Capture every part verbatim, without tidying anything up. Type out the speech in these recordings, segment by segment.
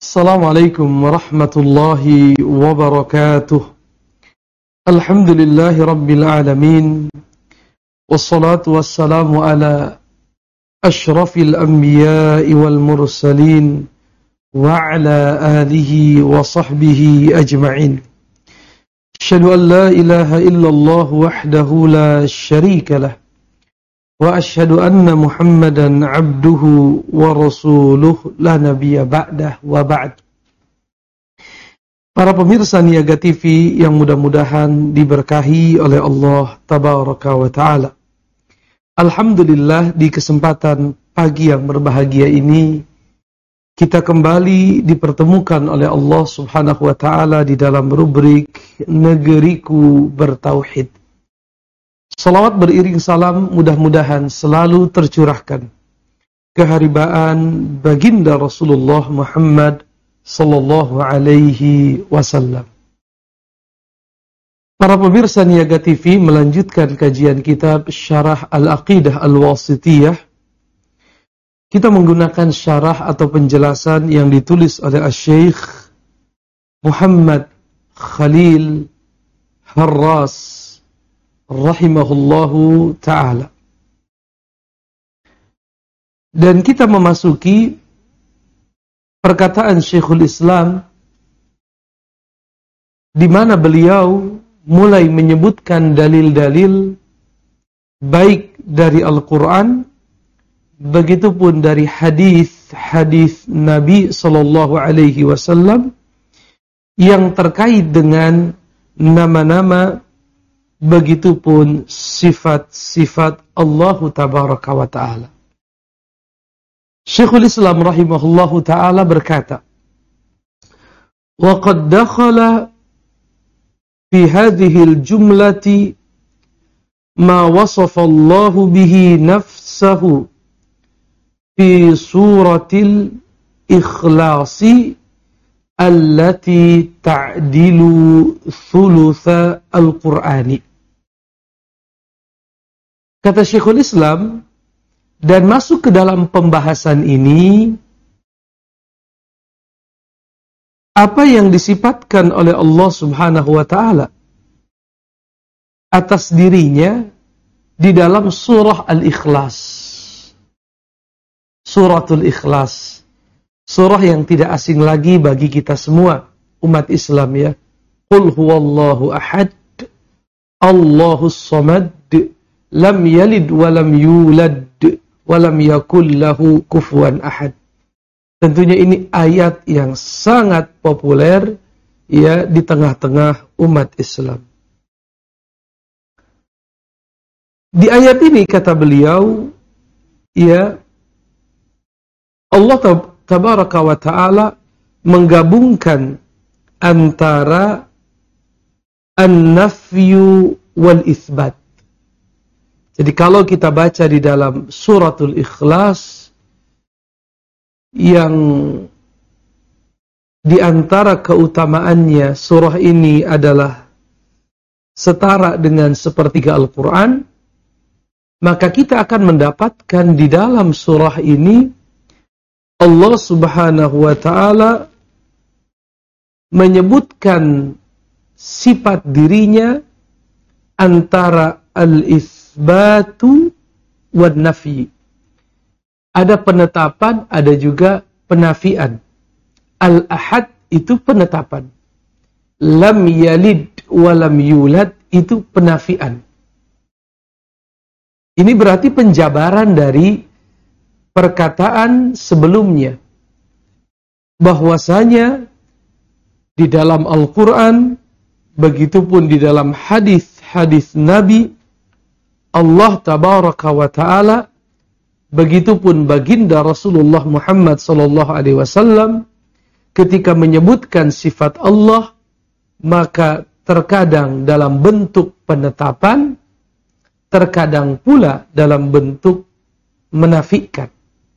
Assalamualaikum warahmatullahi wabarakatuh. Alhamdulillahi rabbil alamin. Wassalatu wassalamu ala ashrafil anbiya'i wal mursalin wa ala alihi wa sahbihi ajma'in. Asyhadu an la ilaha illallah wahdahu la syarika lah. Wa asyhadu anna Muhammadan abduhu wa rasuluh la nabiyya ba'dah wa ba'd. Para pemirsa Niaga T V yang mudah-mudahan diberkahi oleh Allah tabaraka wa ta'ala. Alhamdulillah, di kesempatan pagi yang berbahagia ini kita kembali dipertemukan oleh Allah subhanahu wa ta'ala di dalam rubrik Negeriku Bertauhid. Salawat beriring salam mudah-mudahan selalu tercurahkan keharibaan baginda Rasulullah Muhammad sallallahu alaihi wasallam. Para pemirsa Niaga T V, melanjutkan kajian kitab Syarah Al-Aqidah Al-Wasithiyah. Kita menggunakan syarah atau penjelasan yang ditulis oleh Asy-Syaikh Muhammad Khalil Harras rahimahullahu ta'ala. Dan kita memasuki perkataan Syekhul Islam di mana beliau mulai menyebutkan dalil-dalil baik dari Al-Quran begitupun dari hadis-hadis Nabi sallallahu alaihi wasallam yang terkait dengan nama-nama begitupun sifat-sifat Allah tabaraka wa ta'ala. Syekhul Islam rahimahullahu ta'ala berkata, wa qad dakhala fi hadhihi al-jumlati ma wasafa Allah bihi nafsahu fi suratil ikhlasi allati ta'dilu thulutha al-Qur'ani. Kata Syekhul Islam, dan masuk ke dalam pembahasan ini apa yang disifatkan oleh Allah Subhanahu wa ta'ala atas dirinya di dalam surah Al-Ikhlas. Suratul Ikhlas. Surah yang tidak asing lagi bagi kita semua umat Islam, ya. Qul huwallahu ahad, Allahus samad, lam yalid wa lam yulad wa lam yakul lahu kufuwan ahad. Tentunya ini ayat yang sangat populer, ya, di tengah-tengah umat Islam. Di ayat ini kata beliau, ya, Allah tabaraka wa ta'ala menggabungkan antara an-nafyu wal itsbat. Jadi kalau kita baca di dalam suratul Ikhlas, yang di antara keutamaannya surah ini adalah setara dengan sepertiga Al-Quran, maka kita akan mendapatkan di dalam surah ini Allah subhanahu wa ta'ala menyebutkan sifat dirinya antara al-itsbatu wan nafi. Ada penetapan, ada juga penafian. Al-ahad itu penetapan. Lam yalid wa lam yulad itu penafian. Ini berarti penjabaran dari perkataan sebelumnya, bahwasanya di dalam Al-Quran, begitupun di dalam hadis-hadis Nabi, Allah tabaraka wa ta'ala, begitupun baginda Rasulullah Muhammad sallallahu alaihi wasallam, ketika menyebutkan sifat Allah, maka terkadang dalam bentuk penetapan, terkadang pula dalam bentuk menafikan.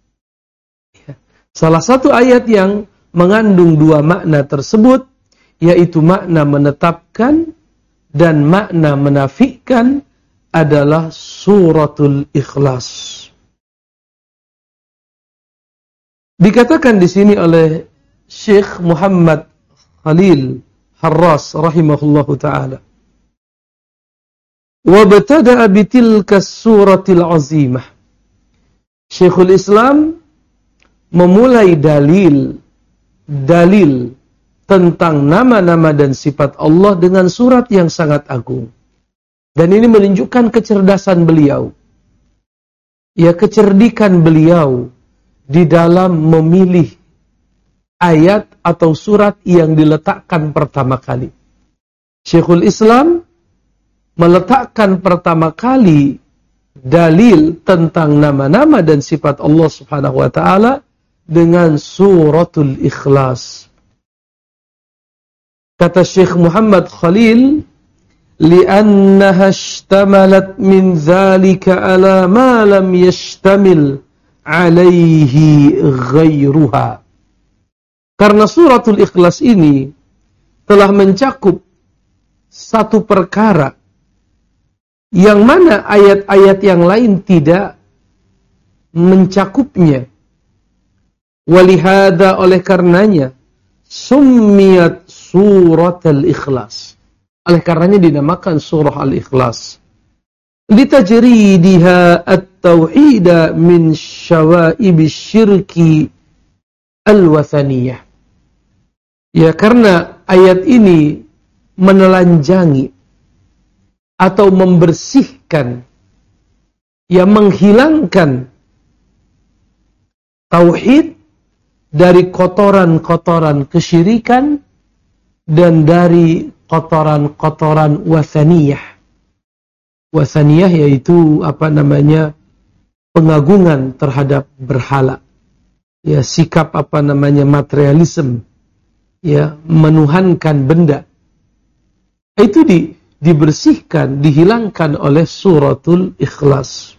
Salah satu ayat yang mengandung dua makna tersebut, yaitu makna menetapkan dan makna menafikan, adalah suratul Ikhlas. Dikatakan di sini oleh Syekh Muhammad Khalil Harras rahimahullahu ta'ala. Wabtada'a bitilka suratil azimah. Syekhul Islam memulai dalil dalil tentang nama-nama dan sifat Allah dengan surat yang sangat agung. Dan ini menunjukkan kecerdasan beliau. Ya, kecerdikan beliau di dalam memilih ayat atau surat yang diletakkan pertama kali. Syekhul Islam meletakkan pertama kali dalil tentang nama-nama dan sifat Allah Subhanahu wa taala dengan suratul Ikhlas. Kata Syekh Muhammad Khalil, li'annaha ishtamalat min dzalika ala ma lam yashtamil alaihi ghairuha. Karena suratul Ikhlas ini telah mencakup satu perkara yang mana ayat-ayat yang lain tidak mencakupnya. Walihada, oleh karenanya, summiyat surat al-Ikhlas. Oleh karenanya dinamakan surah al-Ikhlas. Litajridiha at-tauhida min syawaibi syirki al-wathaniyah. Ya, karena ayat ini menelanjangi atau membersihkan, ya, menghilangkan tauhid dari kotoran-kotoran kesyirikan dan dari kotoran-kotoran wathaniyah. Wathaniyah yaitu apa namanya? Pengagungan terhadap berhala. Ya, sikap apa namanya? Materialisme. Ya, menuhankan benda. Itu di, dibersihkan, dihilangkan oleh suratul Ikhlas.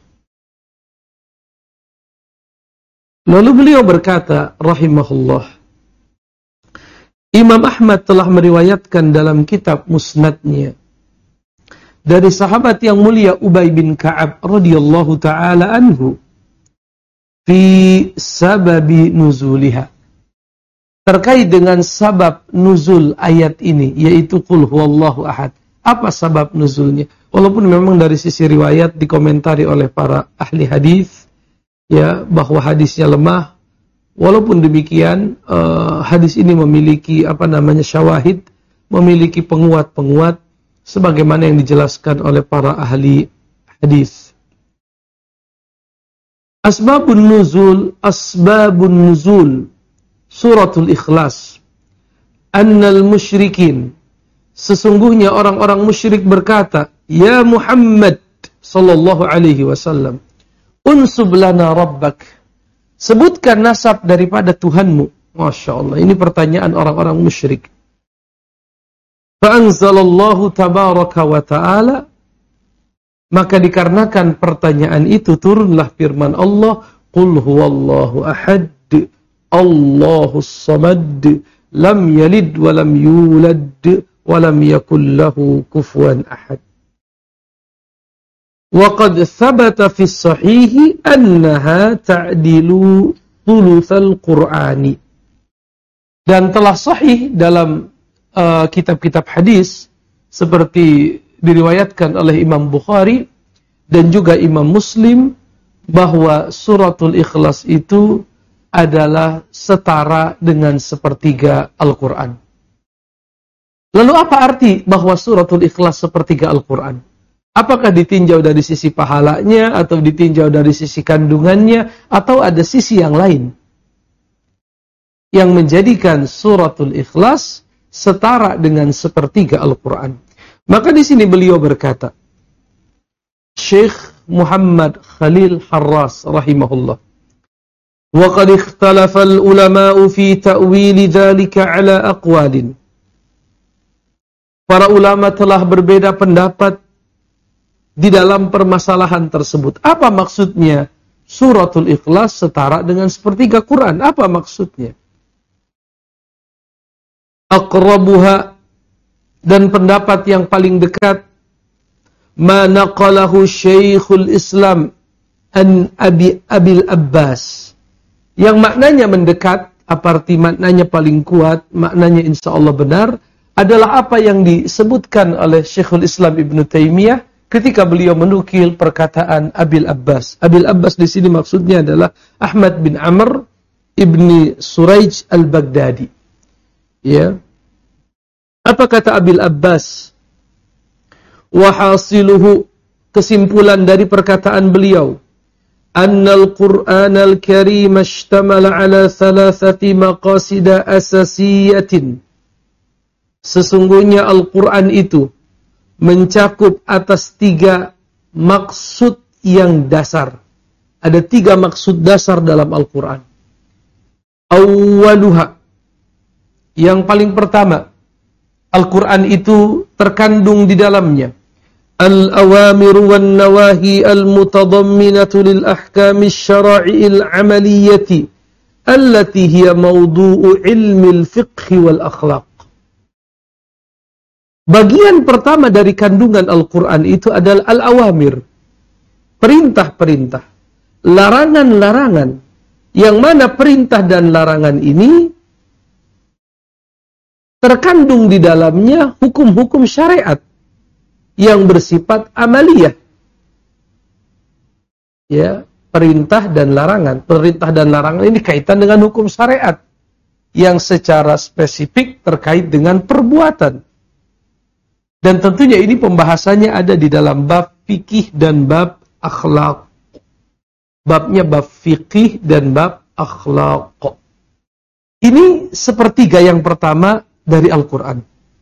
Lalu beliau berkata, rahimahullah, Imam Ahmad telah meriwayatkan dalam kitab Musnadnya dari sahabat yang mulia Ubay bin Ka'ab radhiyallahu taala anhu fi sababi nuzuliha, terkait dengan sabab nuzul ayat ini, yaitu qul huwallahu ahad. Apa sabab nuzulnya? Walaupun memang dari sisi riwayat dikomentari oleh para ahli hadis, ya, bahwa hadisnya lemah. Walaupun demikian, uh, hadis ini memiliki apa namanya syawahid, memiliki penguat-penguat sebagaimana yang dijelaskan oleh para ahli hadis. Asbabun nuzul, asbabun nuzul suratul Ikhlas. Annal musyrikin, sesungguhnya orang-orang musyrik berkata, ya Muhammad sallallahu alaihi wasallam, unsub lana rabbak, sebutkan nasab daripada Tuhanmu. Masya Allah, ini pertanyaan orang-orang musyrik. Fa'anzalallahu tabaraka wa ta'ala, maka dikarenakan pertanyaan itu turunlah firman Allah, qul huwallahu ahad, Allahus samad, lam yalid wa lam yulad wa lam yakul lahu kufuwan ahad. Wa qad thabata fi as-sahih annaha ta'dilu thulutsal Qur'ani. Dan telah sahih dalam uh, kitab-kitab hadis seperti diriwayatkan oleh Imam Bukhari dan juga Imam Muslim bahwa suratul Ikhlas itu adalah setara dengan sepertiga Al-Qur'an. Lalu apa arti bahwa suratul Ikhlas sepertiga Al-Qur'an? Apakah ditinjau dari sisi pahalanya, atau ditinjau dari sisi kandungannya, atau ada sisi yang lain yang menjadikan suratul Ikhlas setara dengan sepertiga Al-Quran? Maka di sini beliau berkata, Syekh Muhammad Khalil Harras rahimahullah, wa qad ikhtalafa al-ulama'u fi ta'wili dzalika ala aqwalin. Para ulama telah berbeda pendapat di dalam permasalahan tersebut. Apa maksudnya suratul Ikhlas setara dengan sepertiga Quran? Apa maksudnya? Aqrabuha, dan pendapat yang paling dekat, ma naqalahu Syekhul Islam an Abi Abil Abbas, yang maknanya mendekat apa arti maknanya paling kuat, maknanya insya Allah benar, adalah apa yang disebutkan oleh Syekhul Islam Ibn Taimiyah ketika beliau menukil perkataan Abil Abbas. Abil Abbas di sini maksudnya adalah Ahmad bin Amr ibni Suraij al-Baghdadi. Ya. Apa kata Abil Abbas? Wahasiluhu, kesimpulan dari perkataan beliau, annal Qur'an al-Karim ishtamala ala thalathati maqasida asasiyatin. Sesungguhnya Al-Quran itu mencakup atas tiga maksud yang dasar. Ada tiga maksud dasar dalam Al-Quran. Awwaluha, yang paling pertama, Al-Quran itu terkandung di dalamnya al-awamir wan nawahi al-mutadamminatu lil ahkami syara'i'il amaliyati allati hiya mawdu'u ilmi al-fiqh wal akhlaq. Bagian pertama dari kandungan Al-Quran itu adalah al-awamir, perintah-perintah, larangan-larangan, yang mana perintah dan larangan ini terkandung di dalamnya hukum-hukum syariat yang bersifat amaliyah. Ya, perintah dan larangan. Perintah dan larangan ini kaitan dengan hukum syariat yang secara spesifik terkait dengan perbuatan. Dan tentunya ini pembahasannya ada di dalam bab fikih dan bab akhlak. Babnya bab fikih dan bab akhlak. Ini sepertiga yang pertama dari Al-Quran.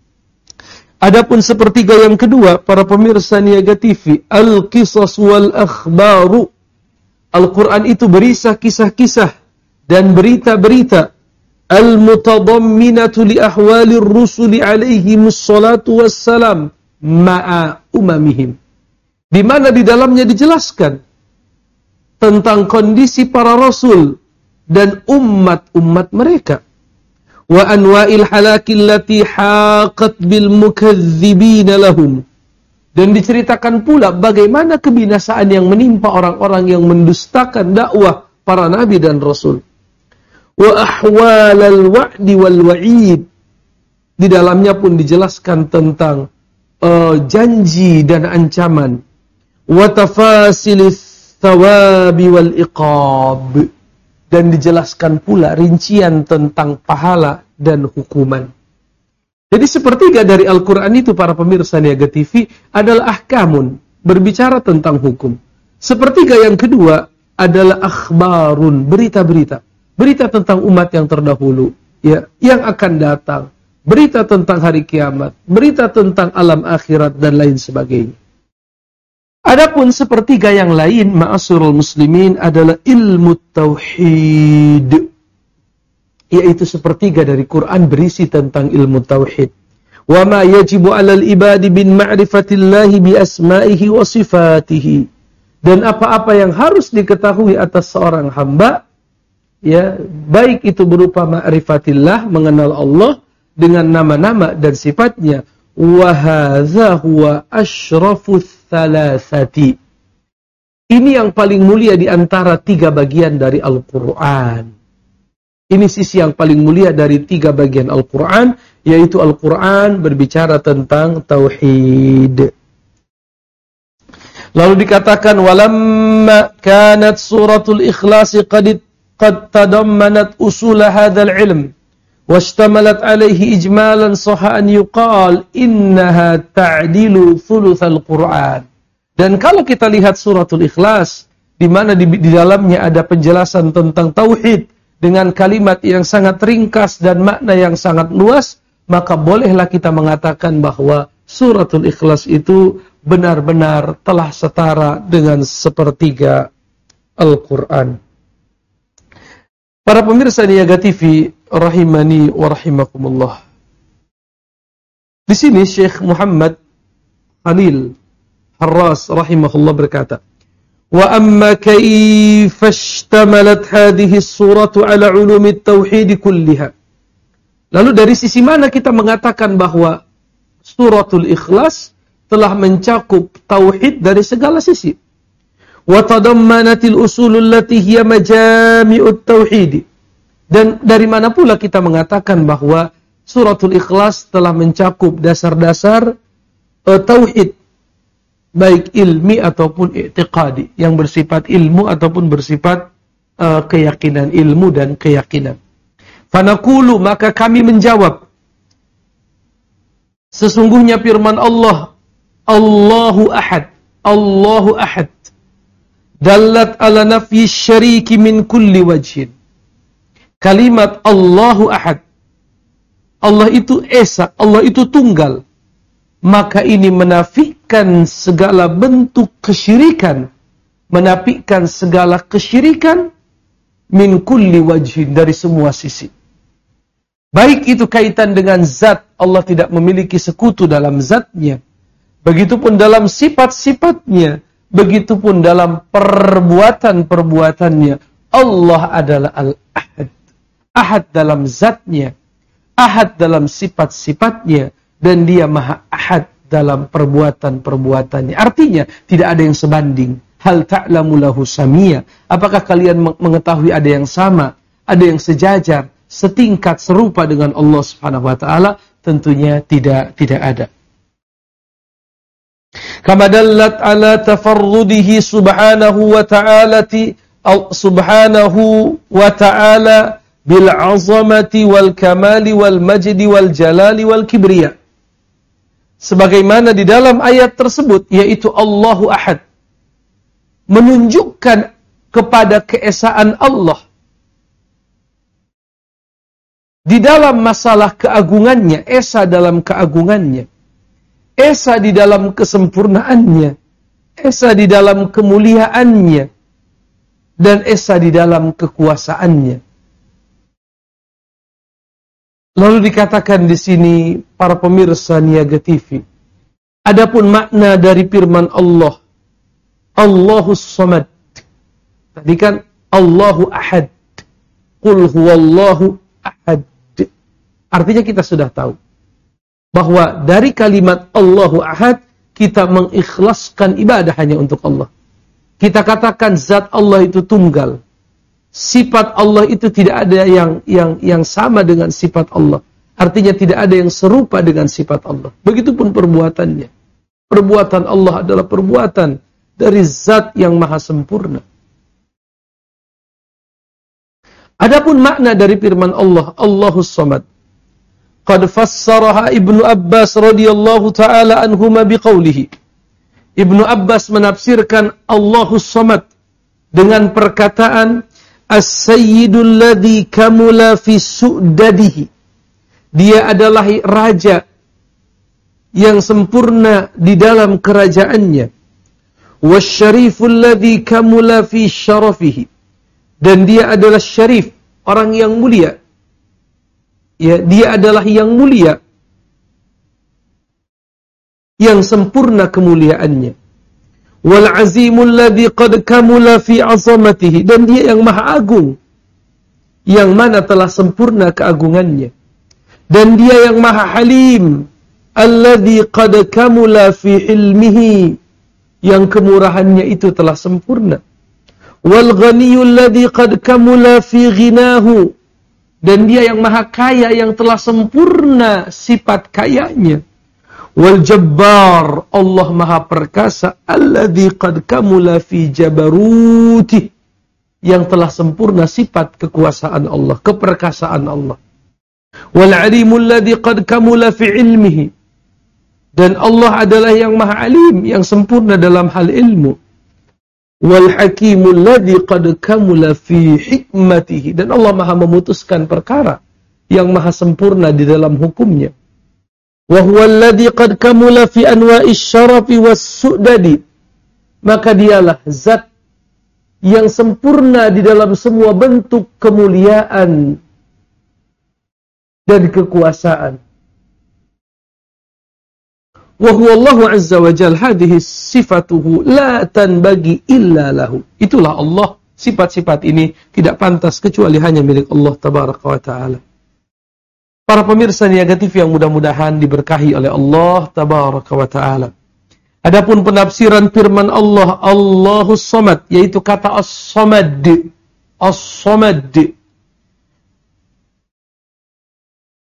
Adapun sepertiga yang kedua, para pemirsa Niaga T V, Al-Qisas wal Akhbaru. Al-Quran itu berisi kisah-kisah dan berita-berita al-mutadamminatu li ahwalir rusuli alaihimus salatu wassalam ma'a umamihim. Di mana di dalamnya dijelaskan tentang kondisi para rasul dan umat-umat mereka. Wa anwa'il halakil lati haqat bil mukadzibina lahum. Dan diceritakan pula bagaimana kebinasaan yang menimpa orang-orang yang mendustakan dakwah para nabi dan rasul. Wa ahwalal wa'di wal wa'id. Di dalamnya pun dijelaskan tentang uh, janji dan ancaman. Wa tafasilis thawabi wal iqab. Dan dijelaskan pula rincian tentang pahala dan hukuman. Jadi sepertiga dari Al-Quran itu, para pemirsa Niaga T V, adalah ahkamun, berbicara tentang hukum. Sepertiga yang kedua adalah akhbarun, berita-berita. Berita tentang umat yang terdahulu, ya, yang akan datang. Berita tentang hari kiamat, berita tentang alam akhirat, dan lain sebagainya. Adapun sepertiga yang lain, ma'asyiral muslimin, adalah ilmu tauhid. Yaitu sepertiga dari Quran berisi tentang ilmu tauhid. Wa ma yajibu 'alal ibadi bin ma'rifatillahi bi asma'ihi wa sifatihi. Dan apa-apa yang harus diketahui atas seorang hamba, ya, baik itu berupa ma'rifatillah, mengenal Allah dengan nama-nama dan sifatnya. Wa hadza huwa asyrafus thalathati. Ini yang paling mulia di antara tiga bagian dari Al-Quran. Ini sisi yang paling mulia dari tiga bagian Al-Quran, yaitu Al-Quran berbicara tentang tauhid. Lalu dikatakan, walamma kanat suratul ikhlas qad qad tadammanat usul hadzal ilm washtamalat alaihi ijmalan sahha an yuqal innaha ta'dilu thulutsal Qur'an. Dan kalau kita lihat suratul Ikhlas, di mana di, di dalamnya ada penjelasan tentang tauhid dengan kalimat yang sangat ringkas dan makna yang sangat luas, maka bolehlah kita mengatakan bahwa suratul Ikhlas itu benar-benar telah setara dengan sepertiga Al-Quran. Para pemirsa Niaga T V rahimani wa rahimakumullah. Di sini Syekh Muhammad Khalil Harras rahimahullah berkata, wa amma kaifa ishtamalat hadhihi as-suratu ala ulumi at-tauhid kulliha. Lalu dari sisi mana kita mengatakan bahwa suratul Ikhlas telah mencakup tauhid dari segala sisi? Wa tadammanatil usulul lati hiya majami'ut tauhid. Dan dari mana pula kita mengatakan bahwa suratul Ikhlas telah mencakup dasar-dasar uh, tauhid, baik ilmi ataupun i'tiqadi, yang bersifat ilmu ataupun bersifat uh, keyakinan, ilmu dan keyakinan. Fanaqulu, maka kami menjawab, sesungguhnya firman Allah, Allahu ahad, Allahu ahad, dallat ala nafyi syariki min kulli wajhin. Kalimat Allahu ahad, Allah itu esa, Allah itu tunggal, maka ini menafikan segala bentuk kesyirikan, menafikan segala kesyirikan min kulli wajhin, dari semua sisi. Baik itu kaitan dengan zat, Allah tidak memiliki sekutu dalam zatnya, begitupun dalam sifat-sifatnya, begitupun dalam perbuatan-perbuatannya. Allah adalah al-ahad, ahad dalam zatnya, ahad dalam sifat-sifatnya, dan dia maha ahad dalam perbuatan-perbuatannya. Artinya tidak ada yang sebanding. Hal ta'lamu lahu samia, apakah kalian mengetahui ada yang sama, ada yang sejajar, setingkat, serupa dengan Allah Subhanahu wa taala? Tentunya tidak tidak ada. Kama dallat ala tafarrudihi subhanahu wa ta'ala subhanahu wa ta'ala bil azamati wal kamali wal majdi wal jalali wal kibriya. Sebagaimana di dalam ayat tersebut, yaitu Allahu ahad, menunjukkan kepada keesaan Allah di dalam masalah keagungannya, esa dalam keagungannya, esa di dalam kesempurnaannya, esa di dalam kemuliaannya, dan esa di dalam kekuasaannya. Lalu dikatakan di sini, para pemirsa Niaga T V, adapun makna dari firman Allah, Allahus Samad. Tadi kan Allahu Ahad, Qul huwallahu ahad. Artinya kita sudah tahu bahwa dari kalimat Allahu Ahad kita mengikhlaskan ibadah hanya untuk Allah. Kita katakan zat Allah itu tunggal. Sifat Allah itu tidak ada yang yang yang sama dengan sifat Allah. Artinya tidak ada yang serupa dengan sifat Allah. Begitupun perbuatannya. Perbuatan Allah adalah perbuatan dari zat yang maha sempurna. Adapun makna dari firman Allah, Allahus Samad, qad fassaraha Ibnu Abbas radhiyallahu taala anhuma biqaulihi. Ibnu Abbas menafsirkan Allahus Samad dengan perkataan As-Sayyidul ladzi kamula fi su'dadihi. Dia adalah raja yang sempurna di dalam kerajaannya. Wasyariful ladzi kamula fi syarafihi. Dan dia adalah syarif, orang yang mulia. Ya, dia adalah yang mulia, yang sempurna kemuliaannya. Wal azimul ladzi qad kamula fi 'azamatihi, dan dia yang maha agung, yang mana telah sempurna keagungannya. Dan dia yang maha halim, alladzi qad kamula fi ilmihi, yang kemurahannya itu telah sempurna. Wal ghaniyul ladzi qad kamula fi ghinahu, dan dia yang maha kaya yang telah sempurna sifat kayanya. Wal jabbar, Allah maha perkasa, alladzi qad kamula fi jabaruti, yang telah sempurna sifat kekuasaan Allah, keperkasaan Allah. Wal alimul ladzi qad kamula fi ilmihi, dan Allah adalah yang maha alim, yang sempurna dalam hal ilmu. Wal hakimul ladzi qad kamula fi hikmatihi, dan Allah maha memutuskan perkara, yang maha sempurna di dalam hukumnya. Wa huwal ladzi qad kamula fi anwa'is syarafi was su'dadi, maka dialah zat yang sempurna di dalam semua bentuk kemuliaan dan kekuasaan. Wa huwa Allahu azza wa jalla, hadhihi sifatuhu la tanbaghi illa lahu. Itulah Allah, sifat-sifat ini tidak pantas kecuali hanya milik Allah tabaraka wa taala. Para pemirsa Niaga T V yang mudah-mudahan diberkahi oleh Allah tabaraka wa taala. Adapun penafsiran firman Allah, Allahus Samad, yaitu kata As-Samad. As-Samad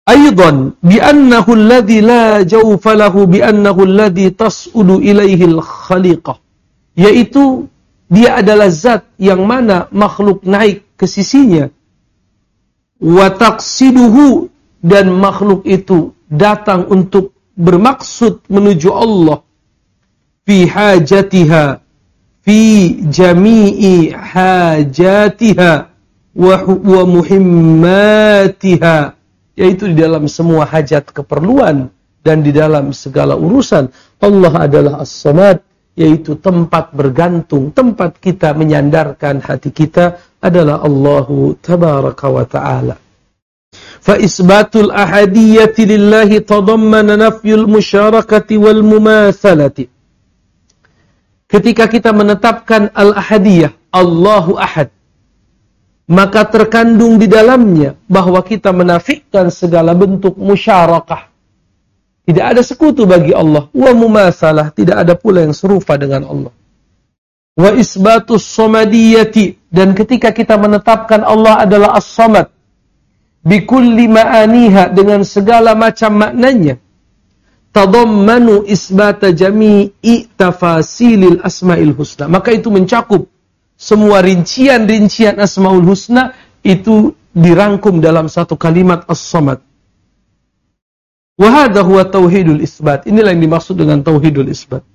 Aidan bi annahu alladhi la jawfa lahu bi annahu alladhi tas'udu ilaihi al-khaliqah, yaitu dia adalah zat yang mana makhluk naik ke sisinya, wa taqsiduhu, dan makhluk itu datang untuk bermaksud menuju Allah, fi hajatiha, fi jami'i hajatiha wa, wa muhimmatiha, yaitu di dalam semua hajat keperluan dan di dalam segala urusan. Allah adalah As-Samad, yaitu tempat bergantung, tempat kita menyandarkan hati kita adalah Allahu Tabaraka wa Ta'ala. Fa isbatul ahadiyyati lillahi tadammana nafyul musyarakati wal mumathalati. Ketika kita menetapkan al-ahadiyah, Allahu Ahad, maka terkandung di dalamnya bahwa kita menafikan segala bentuk musyarakah. Tidak ada sekutu bagi Allah. Wa mumatsalah, tidak ada pula yang serupa dengan Allah. Wa isbatus samadiyati, dan ketika kita menetapkan Allah adalah as-samad, bikulli ma'aniha, dengan segala macam maknanya, tadammanu isbata jami'i tafasilil asma'il husna, maka itu mencakup semua rincian-rincian Asmaul Husna, itu dirangkum dalam satu kalimat As-Samad. Wa hadha huwa tauhidul isbat. Inilah yang dimaksud dengan tauhidul isbat.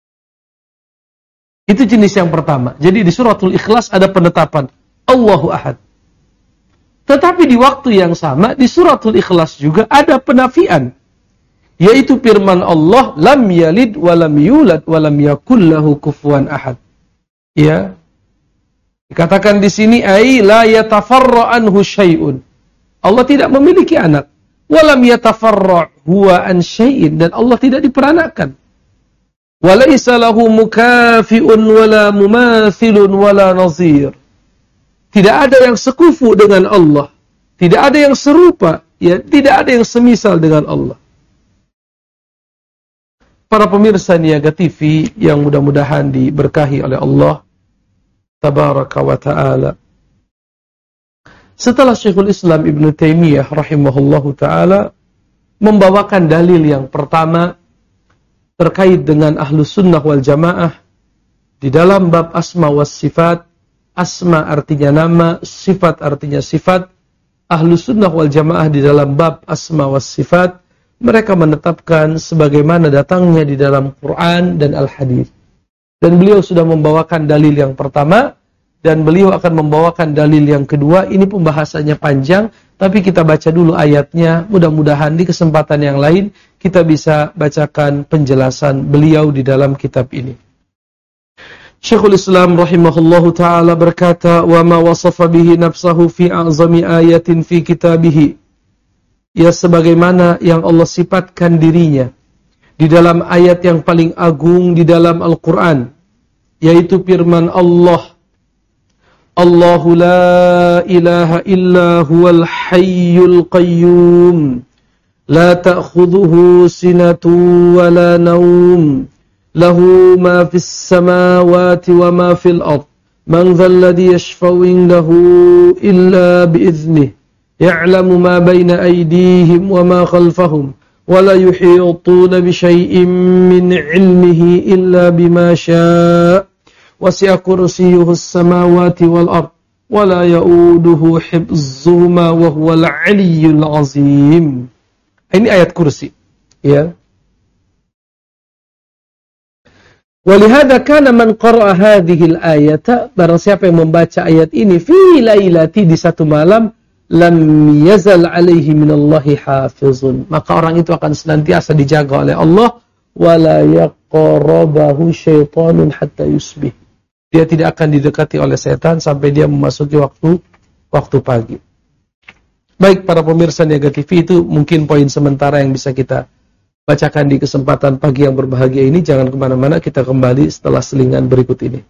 Itu jenis yang pertama. Jadi di suratul Ikhlas ada penetapan Allahu Ahad. Tetapi di waktu yang sama di suratul Ikhlas juga ada penafian, yaitu firman Allah, lam yalid wa lam yulad wa lam yakul lahu kufuwan ahad. Ya. Dikatakan di sini, ai la yatafarra anhu syai'un. Allah tidak memiliki anak. Walam yatafarra huwa an syai'in, dan Allah tidak diperanakan. Walaysa lahu mukafi'un wala mumathilun wala nazir. Tidak ada yang sekufu dengan Allah. Tidak ada yang serupa, ya, tidak ada yang semisal dengan Allah. Para pemirsa Niaga T V yang mudah-mudahan diberkahi oleh Allah Tabaraka wa Ta'ala. Setelah Syekhul Islam Ibn Taimiyah rahimahullahu ta'ala membawakan dalil yang pertama terkait dengan Ahlus Sunnah wal Jamaah di dalam bab asma was sifat. Asma artinya nama, sifat artinya sifat. Ahlus Sunnah wal Jamaah di dalam bab asma was sifat, mereka menetapkan sebagaimana datangnya di dalam Quran dan Al-Hadis. Dan beliau sudah membawakan dalil yang pertama, dan beliau akan membawakan dalil yang kedua. Ini pembahasannya panjang, tapi kita baca dulu ayatnya. Mudah-mudahan di kesempatan yang lain kita bisa bacakan penjelasan beliau di dalam kitab ini. Syekhul Islam rahimahullahu ta'ala berkata, wa ma wasafa bihi nafsahu fi a'zami ayatin fi kitabih. Ya, sebagaimana yang Allah sifatkan dirinya di dalam ayat yang paling agung di dalam Al-Quran, yaitu firman Allah, Allahu la ilaha illa huwal hayyul qayyum, la ta'khudhuhu sinatun wa la nawm, lahu ma fis samawati wa ma fil ard, man dhal ladhi yashfa'u indahu illa bi'idhnih, ya'lamu ma bayna aydihim wa ma khalfahum, ولا يحيطون بشيء من علمه إلا بما شاء وسع كرسيه السماوات والأرض ولا يؤوده حفظهما وهو العلي العظيم. Ini ayat kursi, ya. ولهذا كان من قرأ هذه الآية, barang siapa yang membaca ayat ini fi lailati, di satu malam, lam yazal alaihi minallahi hafizun, maka orang itu akan senantiasa dijaga oleh Allah, wala yaqrabahu syaitanun hatta yusbih, dia tidak akan didekati oleh setan sampai dia memasuki waktu waktu pagi. Baik para pemirsa Niaga T V, itu mungkin poin sementara yang bisa kita bacakan di kesempatan pagi yang berbahagia ini. Jangan kemana-mana, kita kembali setelah selingan berikut ini.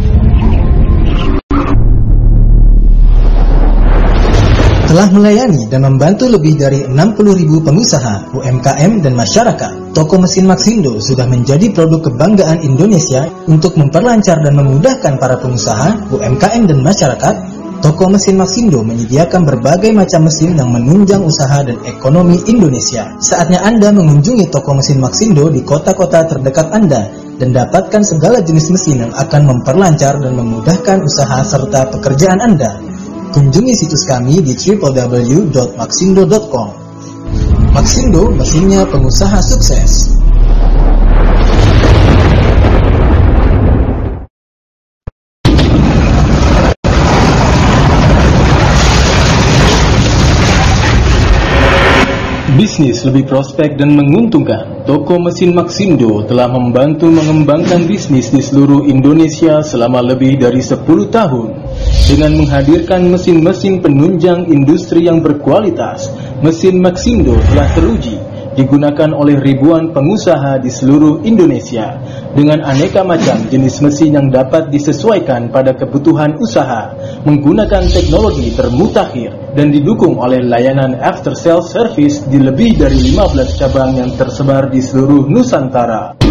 Telah melayani dan membantu lebih dari enam puluh ribu pengusaha, U M K M, dan masyarakat. Toko mesin Maxindo sudah menjadi produk kebanggaan Indonesia untuk memperlancar dan memudahkan para pengusaha, U M K M, dan masyarakat Toko Mesin Maxindo menyediakan berbagai macam mesin yang menunjang usaha dan ekonomi Indonesia. Saatnya Anda mengunjungi Toko Mesin Maxindo di kota-kota terdekat Anda dan dapatkan segala jenis mesin yang akan memperlancar dan memudahkan usaha serta pekerjaan Anda. Kunjungi situs kami di w w w dot maxindo dot com. Maxindo, mesinnya pengusaha sukses. Bisnis lebih prospek dan menguntungkan. Toko Mesin Maxindo telah membantu mengembangkan bisnis di seluruh Indonesia selama lebih dari sepuluh tahun. Dengan menghadirkan mesin-mesin penunjang industri yang berkualitas, Mesin Maxindo telah teruji digunakan oleh ribuan pengusaha di seluruh Indonesia dengan aneka macam jenis mesin yang dapat disesuaikan pada kebutuhan usaha, menggunakan teknologi termutakhir dan didukung oleh layanan after sales service di lebih dari lima belas cabang yang tersebar di seluruh Nusantara.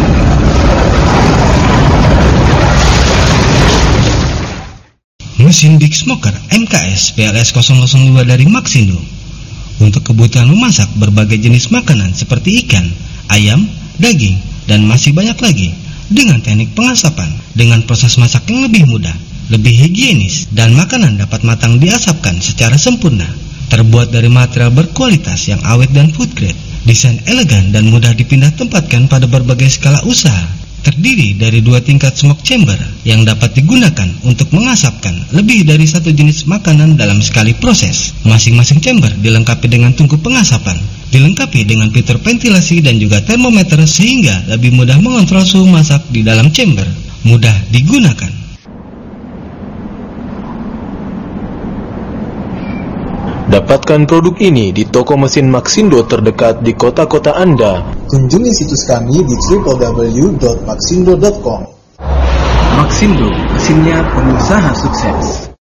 Mesin Big Smoker M K S P L S nol nol dua dari Maxindo untuk kebutuhan memasak berbagai jenis makanan seperti ikan, ayam, daging, dan masih banyak lagi dengan teknik pengasapan dengan proses masak yang lebih mudah, lebih higienis, dan makanan dapat matang diasapkan secara sempurna. Terbuat dari material berkualitas yang awet dan food grade, desain elegan dan mudah dipindah tempatkan pada berbagai skala usaha. Terdiri dari dua tingkat smoke chamber yang dapat digunakan untuk mengasapkan lebih dari satu jenis makanan dalam sekali proses. Masing-masing chamber dilengkapi dengan tungku pengasapan, dilengkapi dengan fitur ventilasi dan juga termometer sehingga lebih mudah mengontrol suhu masak di dalam chamber. Mudah digunakan. Dapatkan produk ini di toko mesin Maxindo terdekat di kota-kota Anda. Kunjungi situs kami di w w w dot maxindo dot com. Maxindo, mesinnya pengusaha sukses.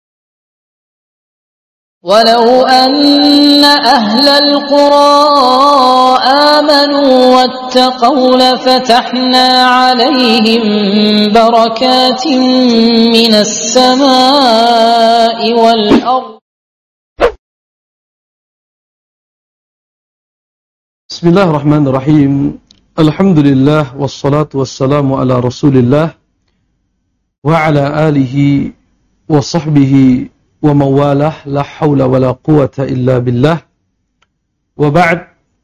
Walau anna ahlal qura amanu wattaqaw lafatahna alaihim barakatin minas samai wal ardh. Bismillahirrahmanirrahim. Alhamdulillah wassalatu wassalamu ala Rasulillah wa ala alihi wa sahbihi wa mawalah, la haula wa la quwata illa billah. Wa ba'd.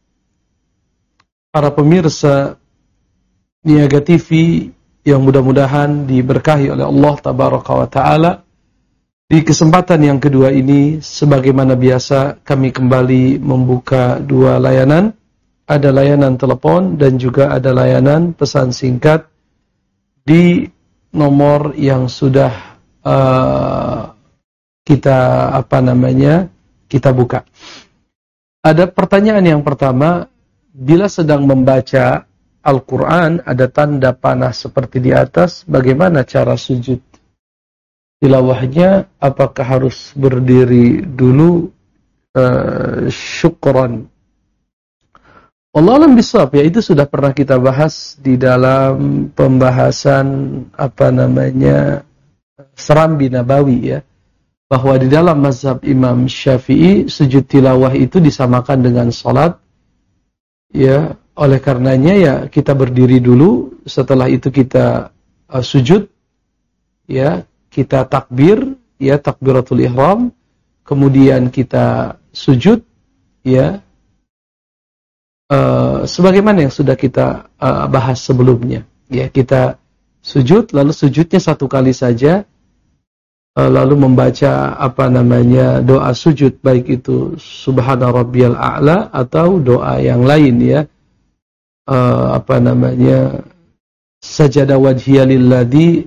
Para pemirsa Niaga T V yang mudah-mudahan diberkahi oleh Allah tabaraka wa taala, di kesempatan yang kedua ini sebagaimana biasa kami kembali membuka dua layanan. Ada layanan telepon dan juga ada layanan pesan singkat di nomor yang sudah uh, kita apa namanya kita buka. Ada pertanyaan yang pertama, bila sedang membaca Al-Quran ada tanda panah seperti di atas, bagaimana cara sujud tilawahnya? Apakah harus berdiri dulu? Uh, syukran. Allah alam bisawab, ya itu sudah pernah kita bahas di dalam pembahasan apa namanya Serambi Nabawi ya, bahwa di dalam mazhab Imam Syafi'i sujud tilawah itu disamakan dengan salat ya. Oleh karenanya ya kita berdiri dulu, setelah itu kita uh, sujud ya, kita takbir ya, takbiratul ihram, kemudian kita sujud ya. Uh, sebagaimana yang sudah kita uh, bahas sebelumnya ya, kita sujud lalu sujudnya satu kali saja, uh, lalu membaca apa namanya doa sujud, baik itu subhana rabbiyal a'la atau doa yang lain ya, uh, apa namanya sajada wajhiya lilladzi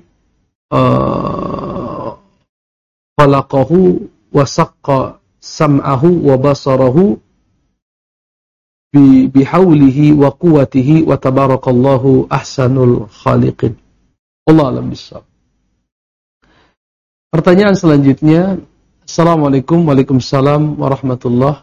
uh, khalaqahu wa saqqa sam'ahu wa basarahu bihaulihi wa quwwatihi wa tabarakallahu ahsanul khaliqin. Allah alam bisawab. Pertanyaan selanjutnya, Assalamualaikum Waalaikumsalam warahmatullahi.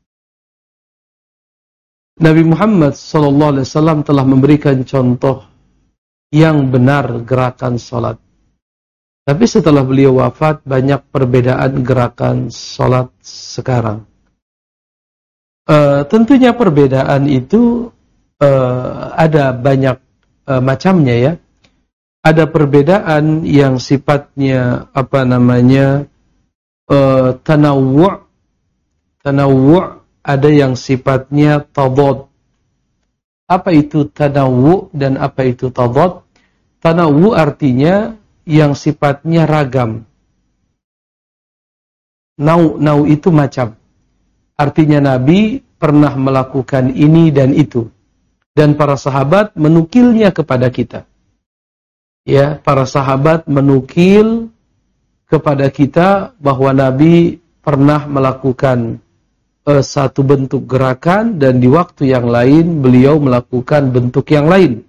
Nabi Muhammad sallallahu alaihi wasallam telah memberikan contoh yang benar gerakan salat. Tapi setelah beliau wafat, banyak perbedaan gerakan sholat sekarang. Uh, tentunya perbedaan itu uh, ada banyak uh, macamnya ya. Ada perbedaan yang sifatnya apa namanya uh, tanawwu', tanawwu', ada yang sifatnya tadad. Apa itu tanawwu' dan apa itu tadad? Tanawwu' artinya yang sifatnya ragam. Nau, nau itu macam. Artinya Nabi pernah melakukan ini dan itu. Dan para sahabat menukilnya kepada kita. Ya, para sahabat menukil kepada kita bahwa Nabi pernah melakukan uh, satu bentuk gerakan dan di waktu yang lain beliau melakukan bentuk yang lain.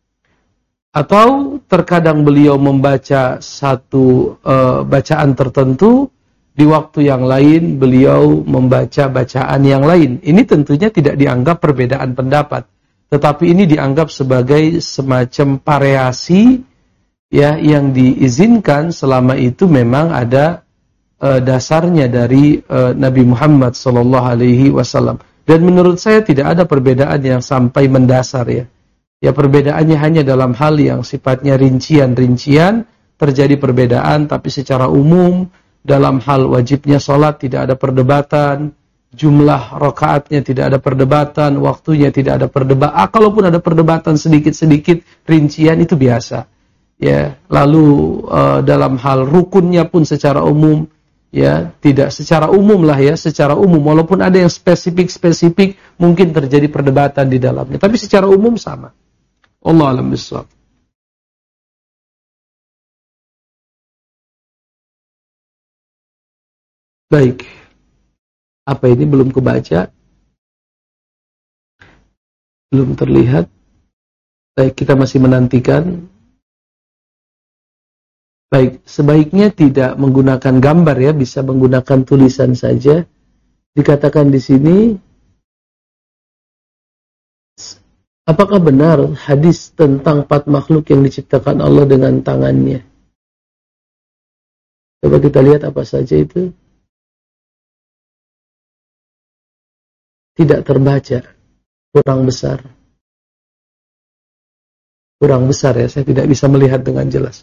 Atau terkadang beliau membaca satu uh, bacaan tertentu, di waktu yang lain beliau membaca bacaan yang lain. Ini tentunya tidak dianggap perbedaan pendapat, tetapi ini dianggap sebagai semacam variasi ya yang diizinkan selama itu memang ada uh, dasarnya dari uh, Nabi Muhammad sallallahu alaihi wasallam. Dan menurut saya tidak ada perbedaan yang sampai mendasar ya. Ya perbedaannya hanya dalam hal yang sifatnya rincian-rincian terjadi perbedaan, tapi secara umum dalam hal wajibnya sholat tidak ada perdebatan, jumlah rakaatnya tidak ada perdebatan, waktunya tidak ada perdebatan. Ah, kalaupun ada perdebatan sedikit-sedikit rincian itu biasa. Ya, lalu uh, dalam hal rukunnya pun secara umum ya tidak secara umum lah ya, secara umum walaupun ada yang spesifik-spesifik mungkin terjadi perdebatan di dalamnya, tapi secara umum sama. Allah alam bissawab. Baik. Apa ini belum kebaca? Belum terlihat. Baik, kita masih menantikan. Baik, sebaiknya tidak menggunakan gambar ya, bisa menggunakan tulisan saja. Dikatakan di sini, apakah benar hadis tentang empat makhluk yang diciptakan Allah dengan tangannya? Coba kita lihat apa saja itu. Tidak terbaca, kurang besar. Kurang besar ya, saya tidak bisa melihat dengan jelas.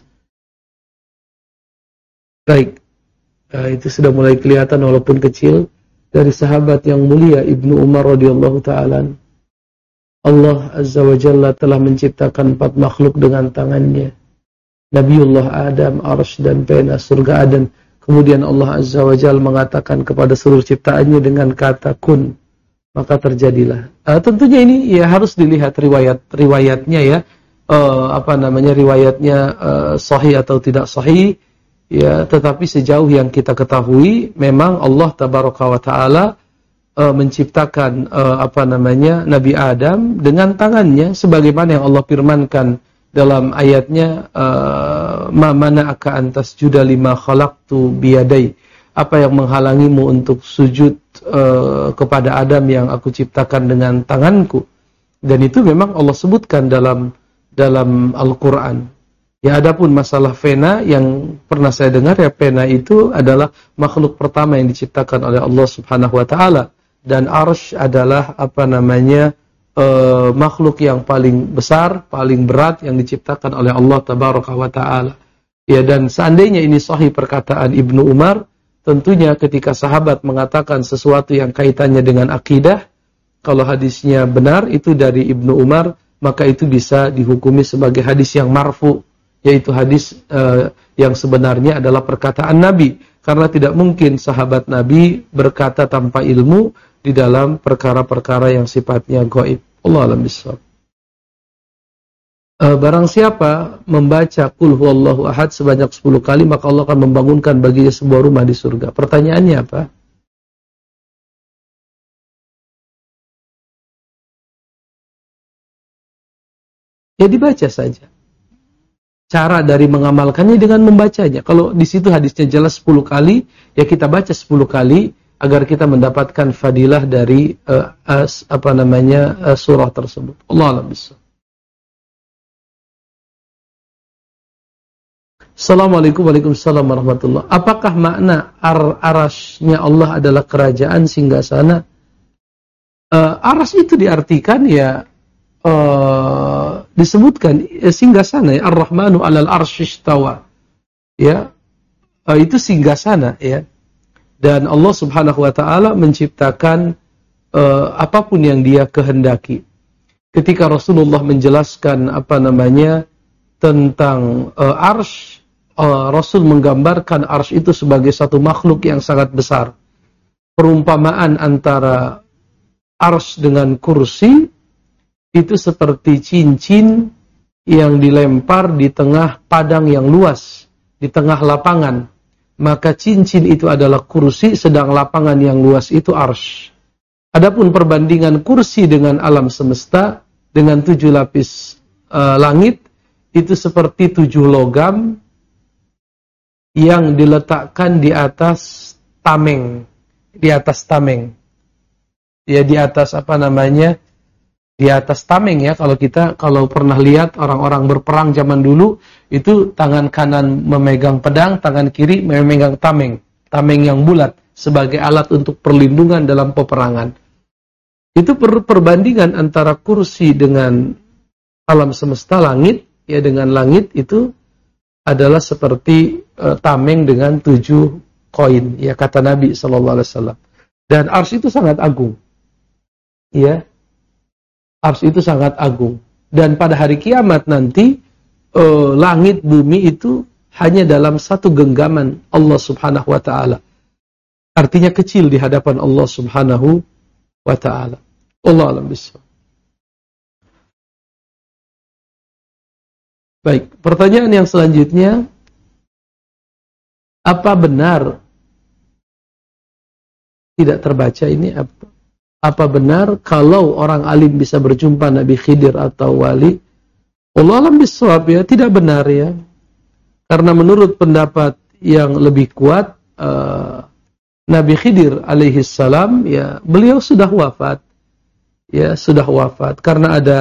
Baik, nah, itu sudah mulai kelihatan walaupun kecil. Dari sahabat yang mulia Ibnu Umar radhiyallahu ta'ala, Allah Azza wa Jalla telah menciptakan empat makhluk dengan tangannya. Nabiullah Adam, Arsy dan pena, surga Aden. Kemudian Allah Azza wa Jalla mengatakan kepada seluruh ciptaannya dengan kata kun, maka terjadilah. Uh, tentunya ini ya harus dilihat riwayat-riwayatnya ya, uh, apa namanya riwayatnya uh, sahih atau tidak sahih. Ya, tetapi sejauh yang kita ketahui, memang Allah Tabaraka wa Ta'ala Uh, menciptakan uh, apa namanya Nabi Adam dengan tangannya sebagaimana yang Allah firmankan dalam ayatnya uh, ma mana'aka antas juda lima khalaqtu biyadai, apa yang menghalangimu untuk sujud uh, kepada Adam yang aku ciptakan dengan tanganku. Dan itu memang Allah sebutkan dalam dalam Al-Qur'an. Ya, adapun masalah pena yang pernah saya dengar ya, pena itu adalah makhluk pertama yang diciptakan oleh Allah Subhanahu wa Ta'ala. Dan Arsy adalah apa namanya uh, makhluk yang paling besar, paling berat yang diciptakan oleh Allah Tabaraka wa Ta'ala. Ya, dan seandainya ini sahih perkataan Ibnu Umar, tentunya ketika sahabat mengatakan sesuatu yang kaitannya dengan akidah, kalau hadisnya benar itu dari Ibnu Umar, maka itu bisa dihukumi sebagai hadis yang marfu, yaitu hadis uh, yang sebenarnya adalah perkataan Nabi. Karena tidak mungkin sahabat Nabi berkata tanpa ilmu di dalam perkara-perkara yang sifatnya gaib. Allah a'lam bishawab. Uh, barang siapa membaca Qul huwallahu ahad sebanyak sepuluh kali, maka Allah akan membangunkan baginya sebuah rumah di surga. Pertanyaannya apa? Ya dibaca saja. Cara dari mengamalkannya dengan membacanya. Kalau di situ hadisnya jelas sepuluh kali, ya kita baca sepuluh kali agar kita mendapatkan fadilah dari uh, as, apa namanya uh, surah tersebut. Allah a'lam bishawab. Assalamualaikum Waalaikumsalam warahmatullahi. Apakah makna ar arasnya Allah adalah kerajaan singgasana? Uh, aras itu diartikan ya uh, disebutkan uh, singgasana ya, Ar-Rahmanu 'alal arsy istawa. Ya. Uh, itu singgasana ya. Dan Allah Subhanahu wa taala menciptakan uh, apapun yang Dia kehendaki. Ketika Rasulullah menjelaskan apa namanya tentang uh, arsy, uh, Rasul menggambarkan arsy itu sebagai satu makhluk yang sangat besar. Perumpamaan antara arsy dengan kursi itu seperti cincin yang dilempar di tengah padang yang luas, di tengah lapangan. Maka cincin itu adalah kursi, sedang lapangan yang luas itu arsy. Adapun perbandingan kursi dengan alam semesta, dengan tujuh lapis uh, langit, itu seperti tujuh logam yang diletakkan di atas tameng, di atas tameng. Ya, di atas apa namanya? Di atas tameng ya. Kalau kita kalau pernah lihat orang-orang berperang zaman dulu, itu tangan kanan memegang pedang, tangan kiri memegang tameng, tameng yang bulat sebagai alat untuk perlindungan dalam peperangan. Itu per perbandingan antara kursi dengan alam semesta langit, ya dengan langit itu adalah seperti uh, tameng dengan tujuh koin, ya kata Nabi Shallallahu Alaihi Wasallam. Dan arsy itu sangat agung, ya arsy itu sangat agung. Dan pada hari kiamat nanti uh, langit bumi itu hanya dalam satu genggaman Allah Subhanahu Wa Taala. Artinya kecil di hadapan Allah Subhanahu Wa Taala. Allah alam bisawab. Baik, pertanyaan yang selanjutnya, apa benar tidak terbaca ini apa? Apa benar kalau orang alim bisa berjumpa Nabi Khidir atau wali? Allah alam bisawab ya, tidak benar ya. Karena menurut pendapat yang lebih kuat, uh, Nabi Khidir alaihi salam ya, beliau sudah wafat. Ya, sudah wafat karena ada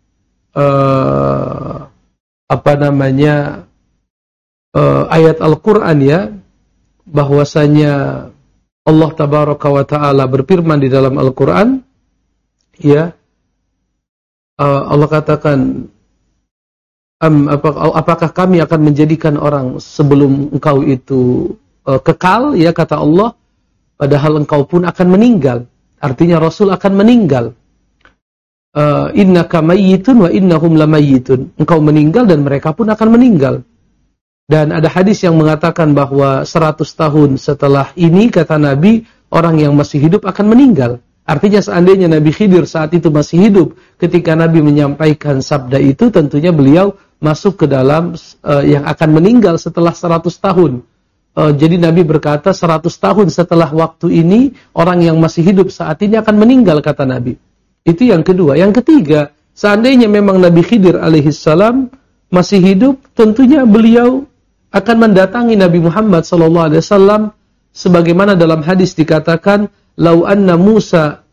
uh, apa namanya uh, ayat Al-Qur'an ya, bahwasanya Allah tabaraka wa taala berfirman di dalam Al-Qur'an ya, uh, Allah katakan um, apakah kami akan menjadikan orang sebelum engkau itu uh, kekal ya, kata Allah, padahal engkau pun akan meninggal. Artinya Rasul akan meninggal. Uh, innaka mayyitun wa innahum lamayyitun. Engkau meninggal dan mereka pun akan meninggal. Dan ada hadis yang mengatakan bahwa seratus tahun setelah ini, kata Nabi, orang yang masih hidup akan meninggal. Artinya seandainya Nabi Khidir saat itu masih hidup ketika Nabi menyampaikan sabda itu, tentunya beliau masuk ke dalam uh, yang akan meninggal setelah seratus tahun. Uh, jadi Nabi berkata seratus tahun setelah waktu ini, orang yang masih hidup saat ini akan meninggal, kata Nabi. Itu yang kedua. Yang ketiga, seandainya memang Nabi Khidir alaihissalam masih hidup, tentunya beliau akan mendatangi Nabi Muhammad sallallahu alaihi wasallam sebagaimana dalam hadis dikatakan, "Lau anna Musa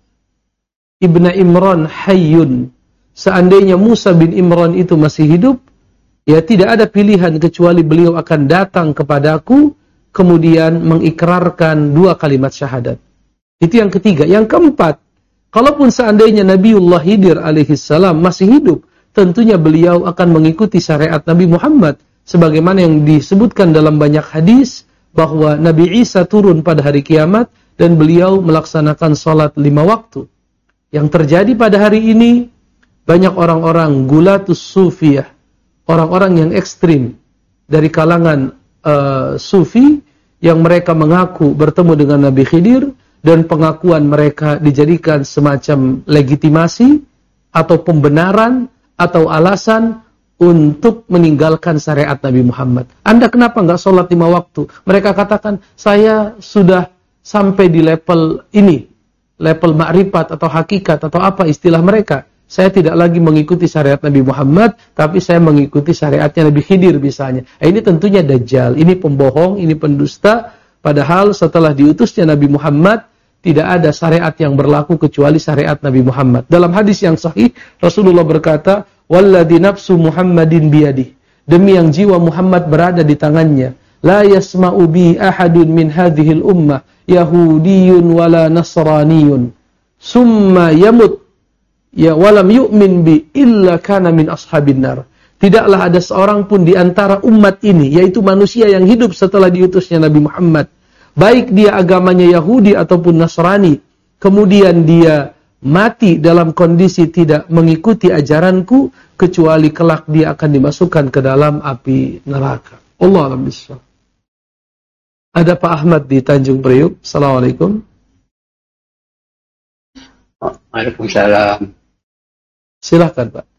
ibn Imran hayyun." Seandainya Musa bin Imran itu masih hidup, ya tidak ada pilihan kecuali beliau akan datang kepadaku kemudian mengikrarkan dua kalimat syahadat. Itu yang ketiga. Yang keempat, kalaupun seandainya Nabiullah Khidir alaihissalam masih hidup, tentunya beliau akan mengikuti syariat Nabi Muhammad. Sebagaimana yang disebutkan dalam banyak hadis, bahwa Nabi Isa turun pada hari kiamat, dan beliau melaksanakan sholat lima waktu. Yang terjadi pada hari ini, banyak orang-orang gulatus sufiyah, orang-orang yang ekstrim, dari kalangan uh, sufi, yang mereka mengaku bertemu dengan Nabi Khidir, dan pengakuan mereka dijadikan semacam legitimasi atau pembenaran atau alasan untuk meninggalkan syariat Nabi Muhammad. Anda kenapa enggak sholat lima waktu? Mereka katakan, saya sudah sampai di level ini, level ma'rifat atau hakikat atau apa istilah mereka. Saya tidak lagi mengikuti syariat Nabi Muhammad, tapi saya mengikuti syariatnya Nabi Khidir misalnya. Ini tentunya dajjal, ini pembohong, ini pendusta. Padahal setelah diutusnya Nabi Muhammad, tidak ada syariat yang berlaku kecuali syariat Nabi Muhammad. Dalam hadis yang sahih, Rasulullah berkata, "Walladzi nafsu Muhammadin biyadih." demi yang jiwa Muhammad berada di tangannya, la yasma'u bi ahadun min hadhil ummah yahudiyun wala nasraniyun summa yamut ya walam yu'min bi illa kana min ashabin nar. Tidaklah ada seorang pun di antara umat ini, yaitu manusia yang hidup setelah diutusnya Nabi Muhammad, baik dia agamanya Yahudi ataupun Nasrani, kemudian dia mati dalam kondisi tidak mengikuti ajaranku, kecuali kelak dia akan dimasukkan ke dalam api neraka. Allah a'lam bishawab. Ada Pak Ahmad di Tanjung Priuk. Assalamualaikum. Waalaikumsalam. Silakan Pak.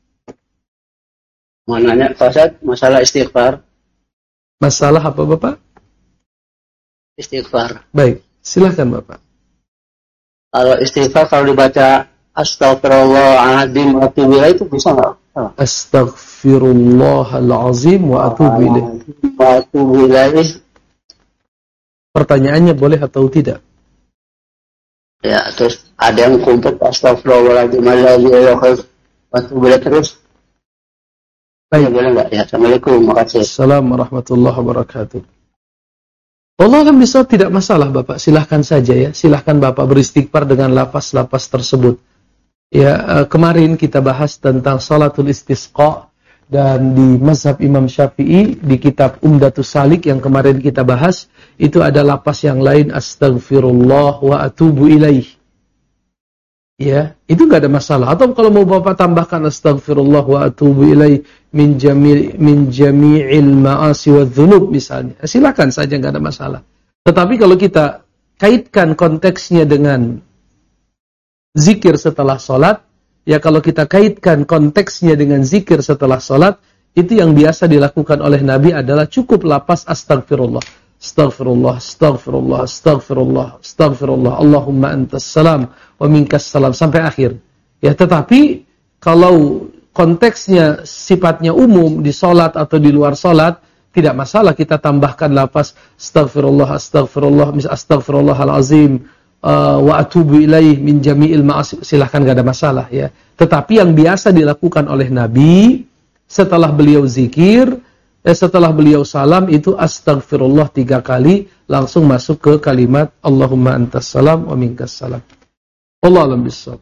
Mau nanya Pak Ustaz, masalah istighfar. Masalah apa Bapak? Istighfar. Baik, silakan Bapak. Kalau istighfar, kalau dibaca Astaghfirullahaladzim wa atubu ilaih, itu bisa nggak? Oh. Astaghfirullahalazim wa atubu ilaih. Wa atubu ilaih. Pertanyaannya boleh atau tidak? Ya, terus ada yang kumpul Astaghfirullahaladzim wa atubu ilaih terus. Baik. Boleh nggak? Ya, Assalamualaikum. Makasih. Assalamualaikum warahmatullahi wabarakatuh. Allah akan bisa, tidak masalah Bapak, silahkan saja ya, silahkan Bapak beristighfar dengan lafaz-lafaz tersebut. Ya, kemarin kita bahas tentang salatul istisqa, dan di mazhab Imam Syafi'i di kitab Umdatus Salik yang kemarin kita bahas, itu ada lafaz yang lain, astaghfirullah wa atubu ilaih. Ya, itu enggak ada masalah. Atau kalau mau Bapak tambahkan astaghfirullah wa atubu ilaih min jami' min jami'il ma'asi wadz-dzunub misalnya, silakan saja, enggak ada masalah. Tetapi kalau kita kaitkan konteksnya dengan zikir setelah salat, ya kalau kita kaitkan konteksnya dengan zikir setelah salat, itu yang biasa dilakukan oleh Nabi adalah cukup lafaz astagfirullah. Astaghfirullah, astaghfirullah, astaghfirullah, astaghfirullah, Allahumma antas salam wa minkas salam, sampai akhir. Ya, tetapi kalau konteksnya sifatnya umum di salat atau di luar salat, tidak masalah kita tambahkan lafaz astaghfirullah, astaghfirullah, mis astaghfirullahalazim uh, wa atubu ilaih min jami'il ma'asi, silahkan, enggak ada masalah ya. Tetapi yang biasa dilakukan oleh Nabi setelah beliau zikir, Eh, setelah beliau salam itu astaghfirullah tiga kali, langsung masuk ke kalimat Allahumma antas salam wa minkas salam. Wallahu a'lam bishawab.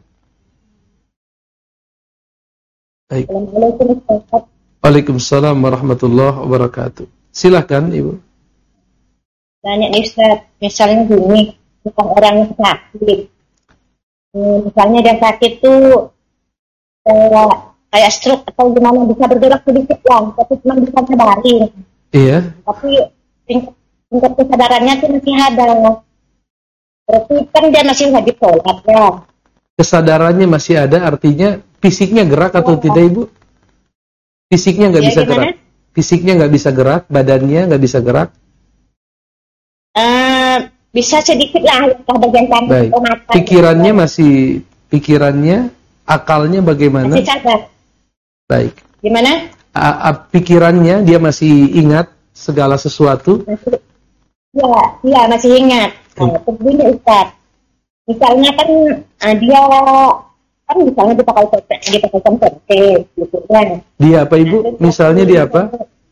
Baik. Waalaikumsalam warahmatullahi wabarakatuh. Silakan Ibu. Tanya nih Ustaz, misalnya gini, bukan orang yang sakit. Misalnya dia sakit tuh eh, kayak stroke atau gimana, bisa bergerak sedikit lah, tapi cuma bisa sadarin. Iya. Tapi tingkat, tingkat kesadarannya tuh masih ada. Berarti kan dia masih wajib sholat ya. Kesadarannya masih ada, artinya fisiknya gerak atau ya, tidak Ibu? Fisiknya nggak ya, bisa gimana? Gerak. Fisiknya nggak bisa gerak, badannya nggak bisa gerak. Uh, bisa sedikit lah, bagian kanan atau mata. Pikirannya gitu. masih, pikirannya, akalnya bagaimana? Masih sadar. Baik. Gimana? A, a, pikirannya dia masih ingat segala sesuatu? Masih, ya, ya masih ingat. Nah, begini Ustaz. Misalnya kan uh, dia kan misalnya dipakai dipakai komputer gitu kan. Dia apa Ibu? Nah, misalnya dia apa?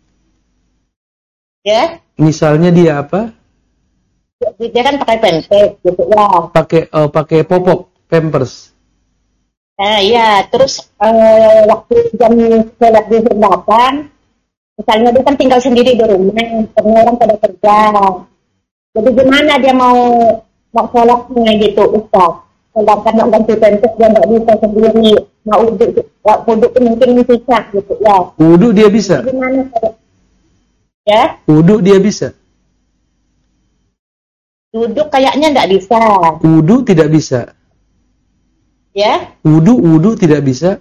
Ya? Misalnya dia apa? Dia, dia kan pakai pampers gitu ya. Pakai oh, pakai popok, pampers. Nah, iya, terus uh, waktu jam sholat zuhur datang, misalnya dia kan tinggal sendiri di rumah, semua orang pada kerja. Jadi gimana dia mau mau sholatnya gitu, Ustaz? Sedangkan nak ganti pampers dia nggak bisa sendiri, mau uduk, uduk mungkin bisa gitu ya. Uduk dia bisa? Jadi gimana? Ya? Uduk dia bisa? Duduk kayaknya nggak bisa. Uduk tidak bisa? Ya? Wudu, wudu tidak bisa?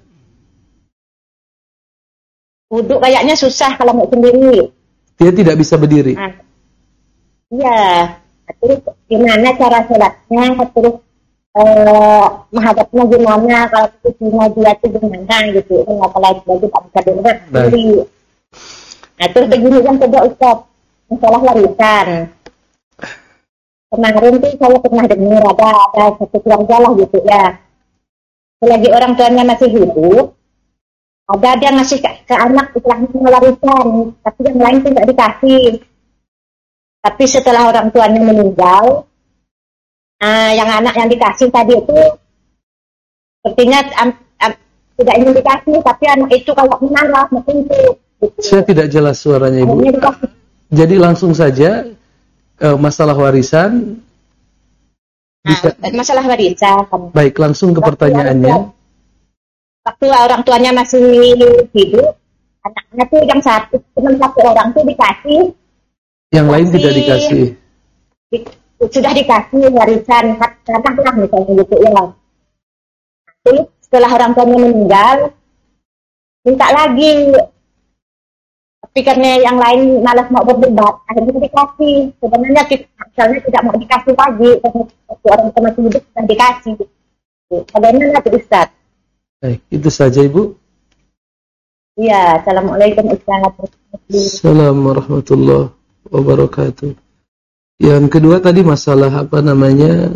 Wudu kayaknya susah kalau mau sendiri. Dia tidak bisa berdiri? Nah, iya. Terus gimana cara sholatnya? Terus eh, menghadapnya gimana? Kalau posisinya dia itu gimana gitu? Apalagi baju tak bisa dengar sendiri. Nah terus begini yang kedua Ustaz, masalah warisan. Kemarin tuh saya pernah dengar ada ada satu keluarga lah gitu ya. Selagi orang tuanya masih hidup, Ada dia ngasih ke, ke anak istilahnya warisan, tapi yang lain tuh nggak dikasih. Tapi setelah orang tuanya meninggal, nah, yang anak yang dikasih tadi itu sepertinya um, um, tidak ingin dikasih, tapi anak itu kalau menarah mungkin itu. Gitu. Saya tidak jelas suaranya Ibu. Jadi langsung saja uh, masalah warisan. Bisa. Nah, masalah warisan. Baik, langsung ke pertanyaannya. Waktu orang tuanya masih hidup, anaknya tuh yang satu, cuma satu orang tuh dikasih. Yang lain tidak dikasih. Di, sudah dikasih warisan, tanah lah misalnya gitu ya. Terus setelah orang tuanya meninggal, minta lagi. Tapi karena yang lain malas mau berdebat, akhirnya dikasih. Sebenarnya misalnya tidak mau dikasih lagi, karena orang tua masih hidup sudah dikasih. Bagaimana tuh Ustaz? Baik, itu saja Ibu. Iya, Assalamualaikum Assalamualaikum warahmatullahi wabarakatuh. Yang kedua tadi masalah apa namanya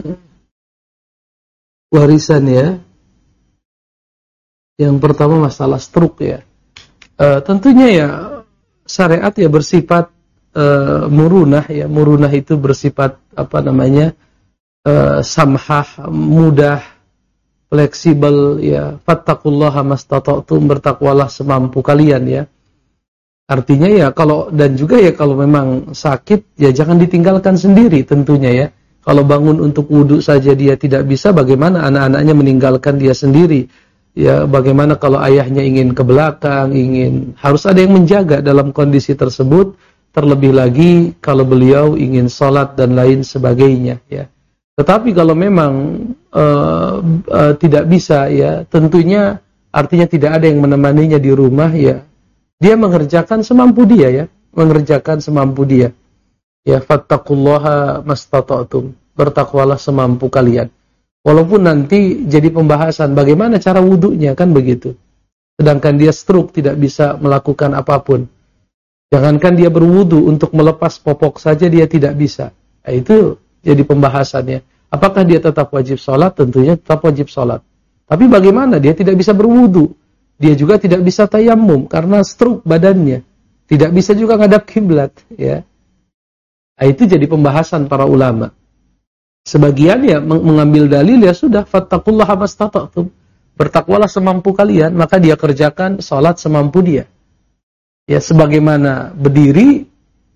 warisan ya. Yang pertama masalah struk ya. Uh, tentunya ya syariat ya bersifat uh, murunah ya. Murunah itu bersifat apa namanya uh, samhah, mudah, fleksibel ya. Fattaqullaha mastata'tum, bertakwalah semampu kalian ya. Artinya ya kalau dan juga ya kalau memang sakit ya jangan ditinggalkan sendiri tentunya ya. Kalau bangun untuk wudhu saja dia tidak bisa, bagaimana anak-anaknya meninggalkan dia sendiri? Ya bagaimana kalau ayahnya ingin ke belakang, ingin harus ada yang menjaga dalam kondisi tersebut. Terlebih lagi kalau beliau ingin sholat dan lain sebagainya ya. Tetapi kalau memang uh, uh, tidak bisa ya, tentunya artinya tidak ada yang menemaninya di rumah ya. Dia mengerjakan semampu dia ya, mengerjakan semampu dia. Ya, fattaqullaha mastata'tum, bertakwalah semampu kalian. Walaupun nanti jadi pembahasan bagaimana cara wudunya kan begitu. Sedangkan dia stroke tidak bisa melakukan apapun. Jangankan dia berwudu, untuk melepas popok saja dia tidak bisa. Nah, itu jadi pembahasannya. Apakah dia tetap wajib sholat? Tentunya tetap wajib sholat. Tapi bagaimana dia tidak bisa berwudu? Dia juga tidak bisa tayamum karena stroke badannya. Tidak bisa juga ngadap kiblat. Ya. Nah, itu jadi pembahasan para ulama. Sebagian ya mengambil dalil ya sudah, fattaqullaha mastata'tum, bertakwalah semampu kalian, maka dia kerjakan sholat semampu dia. Ya sebagaimana berdiri,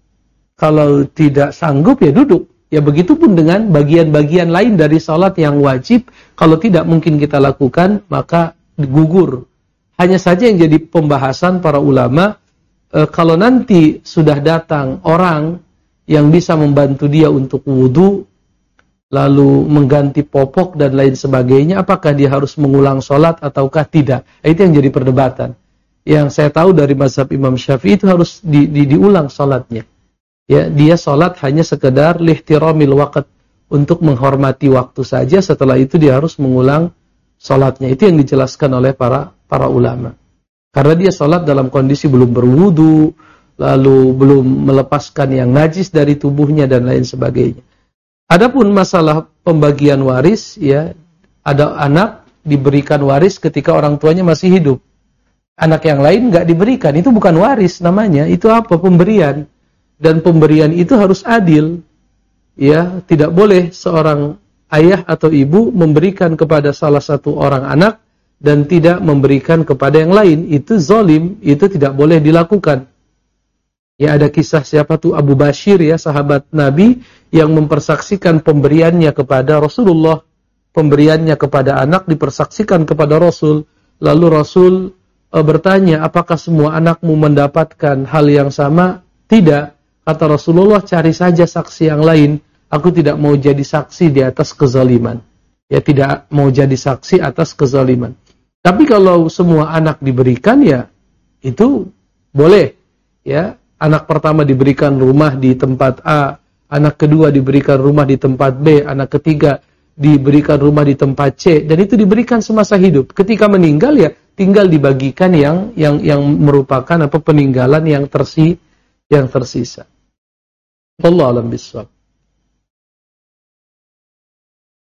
kalau tidak sanggup ya duduk. Ya begitupun dengan bagian-bagian lain dari sholat yang wajib, kalau tidak mungkin kita lakukan, maka gugur. Hanya saja yang jadi pembahasan para ulama, e, kalau nanti sudah datang orang yang bisa membantu dia untuk wudu, lalu mengganti popok dan lain sebagainya, apakah dia harus mengulang sholat ataukah tidak? Itu yang jadi perdebatan. Yang saya tahu dari mazhab Imam Syafi'i itu harus di, di, diulang sholatnya. Ya, dia sholat hanya sekedar lihtiramil waqt, untuk menghormati waktu saja. Setelah itu dia harus mengulang sholatnya. Itu yang dijelaskan oleh para para ulama. Karena dia sholat dalam kondisi belum berwudu, lalu belum melepaskan yang najis dari tubuhnya dan lain sebagainya. Adapun masalah pembagian waris, ya, ada anak diberikan waris ketika orang tuanya masih hidup. Anak yang lain nggak diberikan, itu bukan waris namanya, itu apa? Pemberian. Dan pemberian itu harus adil. Ya, tidak boleh seorang ayah atau ibu memberikan kepada salah satu orang anak dan tidak memberikan kepada yang lain. Itu zalim, itu tidak boleh dilakukan. Ya, ada kisah siapa tuh Abu Bashir ya, sahabat Nabi yang mempersaksikan pemberiannya kepada Rasulullah. Pemberiannya kepada anak dipersaksikan kepada Rasul. Lalu Rasul e, bertanya, apakah semua anakmu mendapatkan hal yang sama? Tidak. Kata Rasulullah, cari saja saksi yang lain. Aku tidak mau jadi saksi di atas kezaliman. Ya, tidak mau jadi saksi atas kezaliman. Tapi kalau semua anak diberikan, ya itu boleh. Ya. Anak pertama diberikan rumah di tempat A, anak kedua diberikan rumah di tempat B, anak ketiga diberikan rumah di tempat C, dan itu diberikan semasa hidup. Ketika meninggal ya tinggal dibagikan yang yang yang merupakan apa peninggalan yang tersi yang tersisa. Wallahu a'lam bishawab.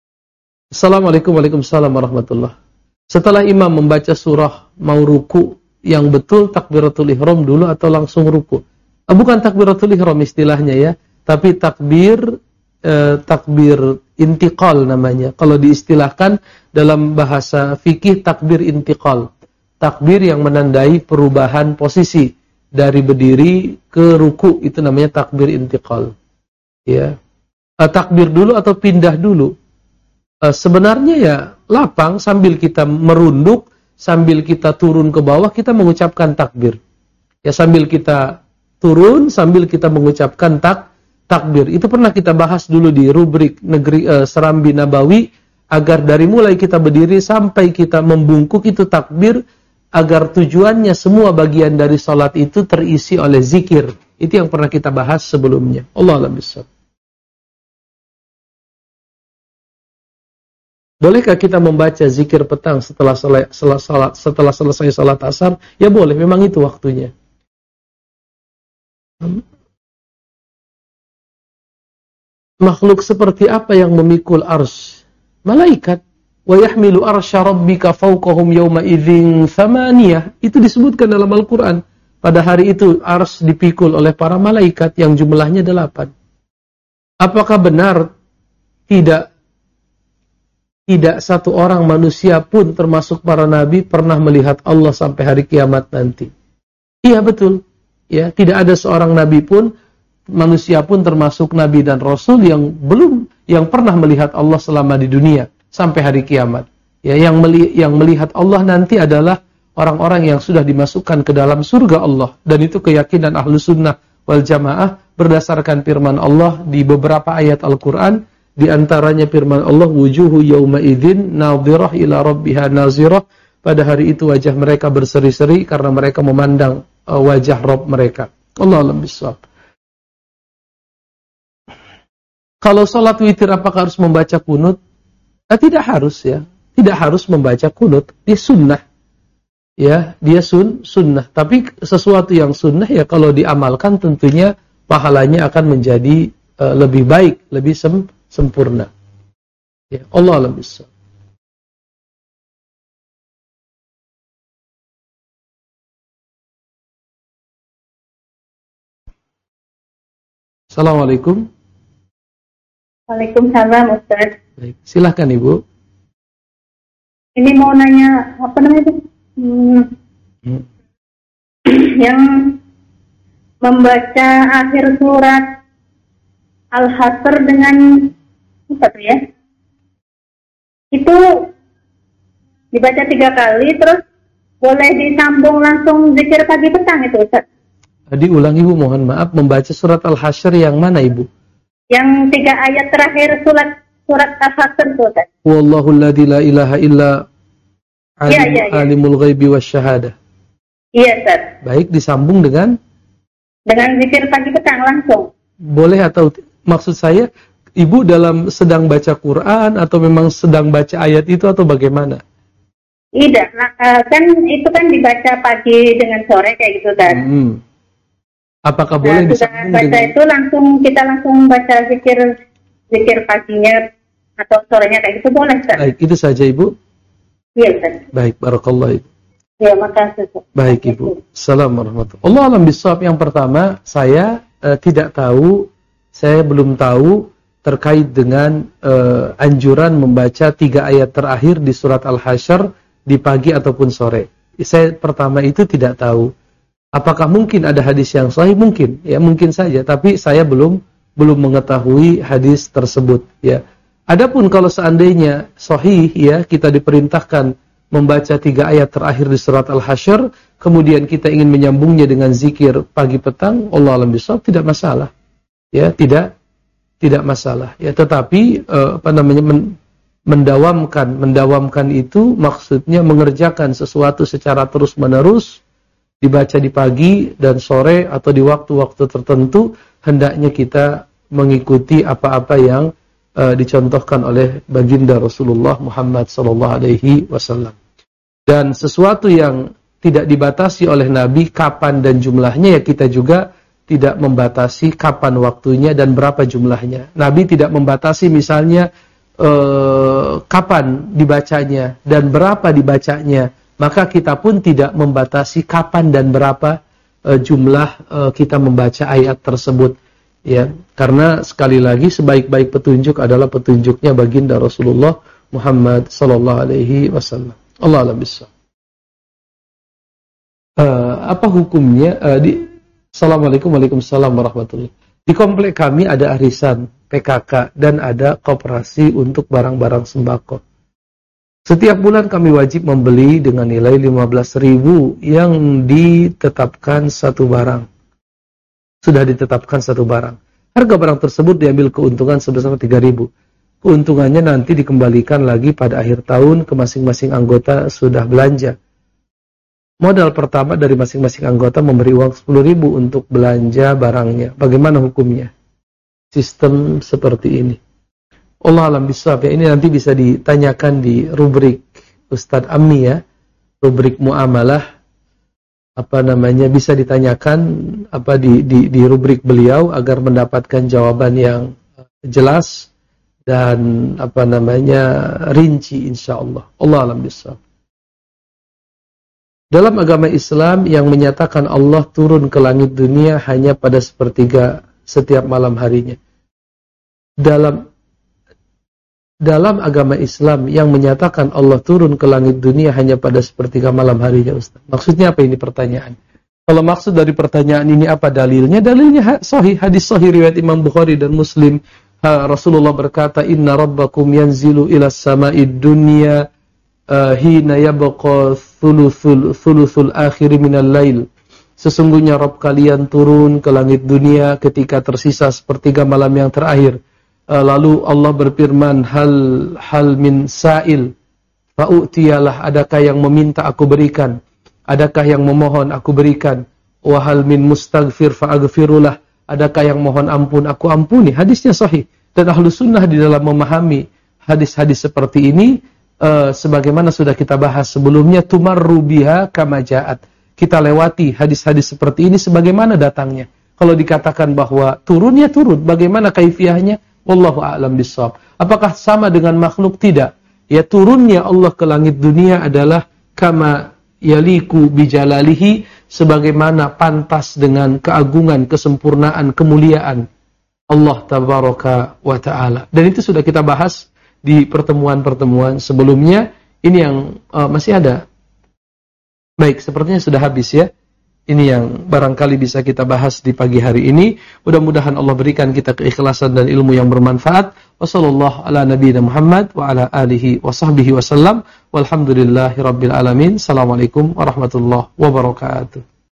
Assalamualaikum warahmatullahi wabarakatuh. Setelah imam membaca surah mau ruku, yang betul takbiratul ihram dulu atau langsung ruku? Uh, bukan takbiratul ihram istilahnya ya, tapi takbir uh, takbir intiqal namanya. Kalau diistilahkan dalam bahasa fikih takbir intiqal. Takbir yang menandai perubahan posisi dari berdiri ke ruku, itu namanya takbir intiqal. Ya. Uh, takbir dulu atau pindah dulu? Uh, sebenarnya ya lapang sambil kita merunduk, sambil kita turun ke bawah kita mengucapkan takbir. Ya sambil kita turun sambil kita mengucapkan tak takbir. Itu pernah kita bahas dulu di rubrik negeri uh, Serambi Nabawi, agar dari mulai kita berdiri sampai kita membungkuk itu takbir, agar tujuannya semua bagian dari salat itu terisi oleh zikir. Itu yang pernah kita bahas sebelumnya. Allah a'lam bishawab. Bolehkah kita membaca zikir petang setelah salat, setelah, setelah selesai salat asar? Ya boleh, memang itu waktunya. Makhluk seperti apa yang memikul arsy? Malaikat. Wa yahmilu arsya rabbika fawqahum yawma idzin thamaniyah. Itu disebutkan dalam Al-Quran. Pada hari itu arsy dipikul oleh para malaikat yang jumlahnya delapan. Apakah benar tidak tidak satu orang manusia pun termasuk para nabi pernah melihat Allah sampai hari kiamat nanti? Iya betul. Ya, tidak ada seorang nabi pun, manusia pun termasuk nabi dan rasul yang belum yang pernah melihat Allah selama di dunia sampai hari kiamat. Ya, yang meli, yang melihat Allah nanti adalah orang-orang yang sudah dimasukkan ke dalam surga Allah, dan itu keyakinan Ahlus Sunnah wal Jamaah berdasarkan firman Allah di beberapa ayat Al-Qur'an, di antaranya firman Allah, wujuhu yawma idzin nadhirah ila rabbiha nazirah. Pada hari itu wajah mereka berseri-seri karena mereka memandang uh, wajah Rabb mereka. Allah a'lam bishawab. Kalau salat witir apakah harus membaca kunut? Eh, tidak harus ya. Tidak harus membaca kunut. Dia sunnah. Ya, dia sun sunnah. Tapi sesuatu yang sunnah ya kalau diamalkan tentunya pahalanya akan menjadi uh, lebih baik, lebih sem sempurna. Ya, Allah a'lam bishawab. Assalamualaikum. Waalaikumsalam Ustaz. Baik, silahkan Ibu. Ini mau nanya apa namanya itu? Hmm. Hmm. Yang membaca akhir surat Al-Hasr dengan apa tuh ya? Itu dibaca tiga kali terus boleh disambung langsung zikir pagi petang itu Ustaz? Diulang Ibu, mohon maaf, membaca surat Al-Hasr yang mana Ibu? Yang tiga ayat terakhir surat surat Al-Hasr itu Ustaz. Wallahu alladzi la ilaha illa alim, ya, ya, ya. alimul ghaibi wasyahadah. Iya Ustaz. Baik, disambung dengan dengan zikir pagi petang langsung. Boleh, atau maksud saya Ibu dalam sedang baca Quran atau memang sedang baca ayat itu atau bagaimana? Tidak, kan itu kan dibaca pagi dengan sore kayak gitu kan. Hmm. Apakah nah, boleh disambung baca dengan itu langsung kita langsung baca zikir zikir paginya atau sorenya kayak gitu boleh Ustaz? Baik, itu saja Ibu. Iya Ustaz. Baik, barakallah Ibu. Ya, makasih Ustaz. Baik Ibu. Assalamualaikum warahmatullahi wabarakatuh. Allah a'lam bishawab. Yang pertama, saya uh, tidak tahu, saya belum tahu terkait dengan uh, anjuran membaca tiga ayat terakhir di surat Al-Hasyr di pagi ataupun sore. Saya pertama itu tidak tahu. Apakah mungkin ada hadis yang sahih? Mungkin, ya mungkin saja. Tapi saya belum belum mengetahui hadis tersebut. Ya. Adapun kalau seandainya sahih, ya kita diperintahkan membaca tiga ayat terakhir di surat Al-Hasyr, kemudian kita ingin menyambungnya dengan zikir pagi petang, Allah a'lam bishawab, tidak masalah. Ya, tidak tidak masalah. Ya, tetapi eh, apa namanya men, mendawamkan mendawamkan itu maksudnya mengerjakan sesuatu secara terus-menerus, dibaca di pagi dan sore atau di waktu-waktu tertentu, hendaknya kita mengikuti apa-apa yang uh, dicontohkan oleh baginda Rasulullah Muhammad sallallahu alaihi wasallam. Dan sesuatu yang tidak dibatasi oleh Nabi kapan dan jumlahnya, ya kita juga tidak membatasi kapan waktunya dan berapa jumlahnya. Nabi tidak membatasi misalnya uh, kapan dibacanya dan berapa dibacanya. maka kita pun tidak membatasi kapan dan berapa uh, jumlah uh, kita membaca ayat tersebut, ya. Karena sekali lagi sebaik-baik petunjuk adalah petunjuknya baginda Rasulullah Muhammad sallallahu alaihi wasallam. Allah a'lam bishawab. Uh, apa hukumnya uh, di Assalamualaikum Waalaikumsalam warahmatullahi. Di komplek kami ada arisan P K K dan ada koperasi untuk barang-barang sembako. Setiap bulan kami wajib membeli dengan nilai lima belas ribu yang ditetapkan satu barang. Sudah ditetapkan satu barang. Harga barang tersebut diambil keuntungan sebesar tiga ribu. Keuntungannya nanti dikembalikan lagi pada akhir tahun ke masing-masing anggota sudah belanja. Modal pertama dari masing-masing anggota memberi uang sepuluh ribu untuk belanja barangnya. Bagaimana hukumnya? Sistem seperti ini. Allah alam bisawab, ya, ini nanti bisa ditanyakan di rubrik Ustadz Ammi, ya, rubrik muamalah, apa namanya, bisa ditanyakan apa di, di, di rubrik beliau agar mendapatkan jawaban yang jelas dan apa namanya rinci insyaallah. Allah alam bisawab. Dalam agama Islam yang menyatakan Allah turun ke langit dunia hanya pada sepertiga setiap malam harinya. Dalam Dalam agama Islam yang menyatakan Allah turun ke langit dunia hanya pada sepertiga malam harinya, Ustaz. Maksudnya apa ini pertanyaan? Kalau maksud dari pertanyaan ini apa dalilnya? Dalilnya sahih, hadis sahih riwayat Imam Bukhari dan Muslim. Ha, Rasulullah berkata, "Inna rabbakum yanzilu ila sama'id dunya uh, hina yabqa thuluthul thuluthul akhir minal lail." Sesungguhnya Rabb kalian turun ke langit dunia ketika tersisa sepertiga malam yang terakhir. Lalu Allah berfirman, hal hal min sa'il fa'utiyalah, adakah yang meminta aku berikan, adakah yang memohon aku berikan, wa hal min mustaghfir fa'aghfirullah, adakah yang mohon ampun aku ampuni. Hadisnya sahih, dan ahlu sunnah di dalam memahami hadis-hadis seperti ini uh, sebagaimana sudah kita bahas sebelumnya, tumarru biha kama ja'at, kita lewati hadis-hadis seperti ini sebagaimana datangnya. Kalau dikatakan bahwa turun, ya turun, bagaimana kaifiyahnya? Wallahu a'lam bishawab. Apakah sama dengan makhluk? Tidak. Ya, turunnya Allah ke langit dunia adalah kama yaliku bijalalihi, sebagaimana pantas dengan keagungan, kesempurnaan, kemuliaan Allah tabaraka wa ta'ala. Dan itu sudah kita bahas di pertemuan-pertemuan sebelumnya. Ini yang uh, masih ada. Baik, sepertinya sudah habis, ya. Ini yang barangkali bisa kita bahas di pagi hari ini. Mudah-mudahan Allah berikan kita keikhlasan dan ilmu yang bermanfaat. Wassallallahu ala nabiyina Muhammad wa ala alihi wa sahbihi wasallam. Walhamdulillahi rabbil alamin. Assalamualaikum warahmatullahi wabarakatuh.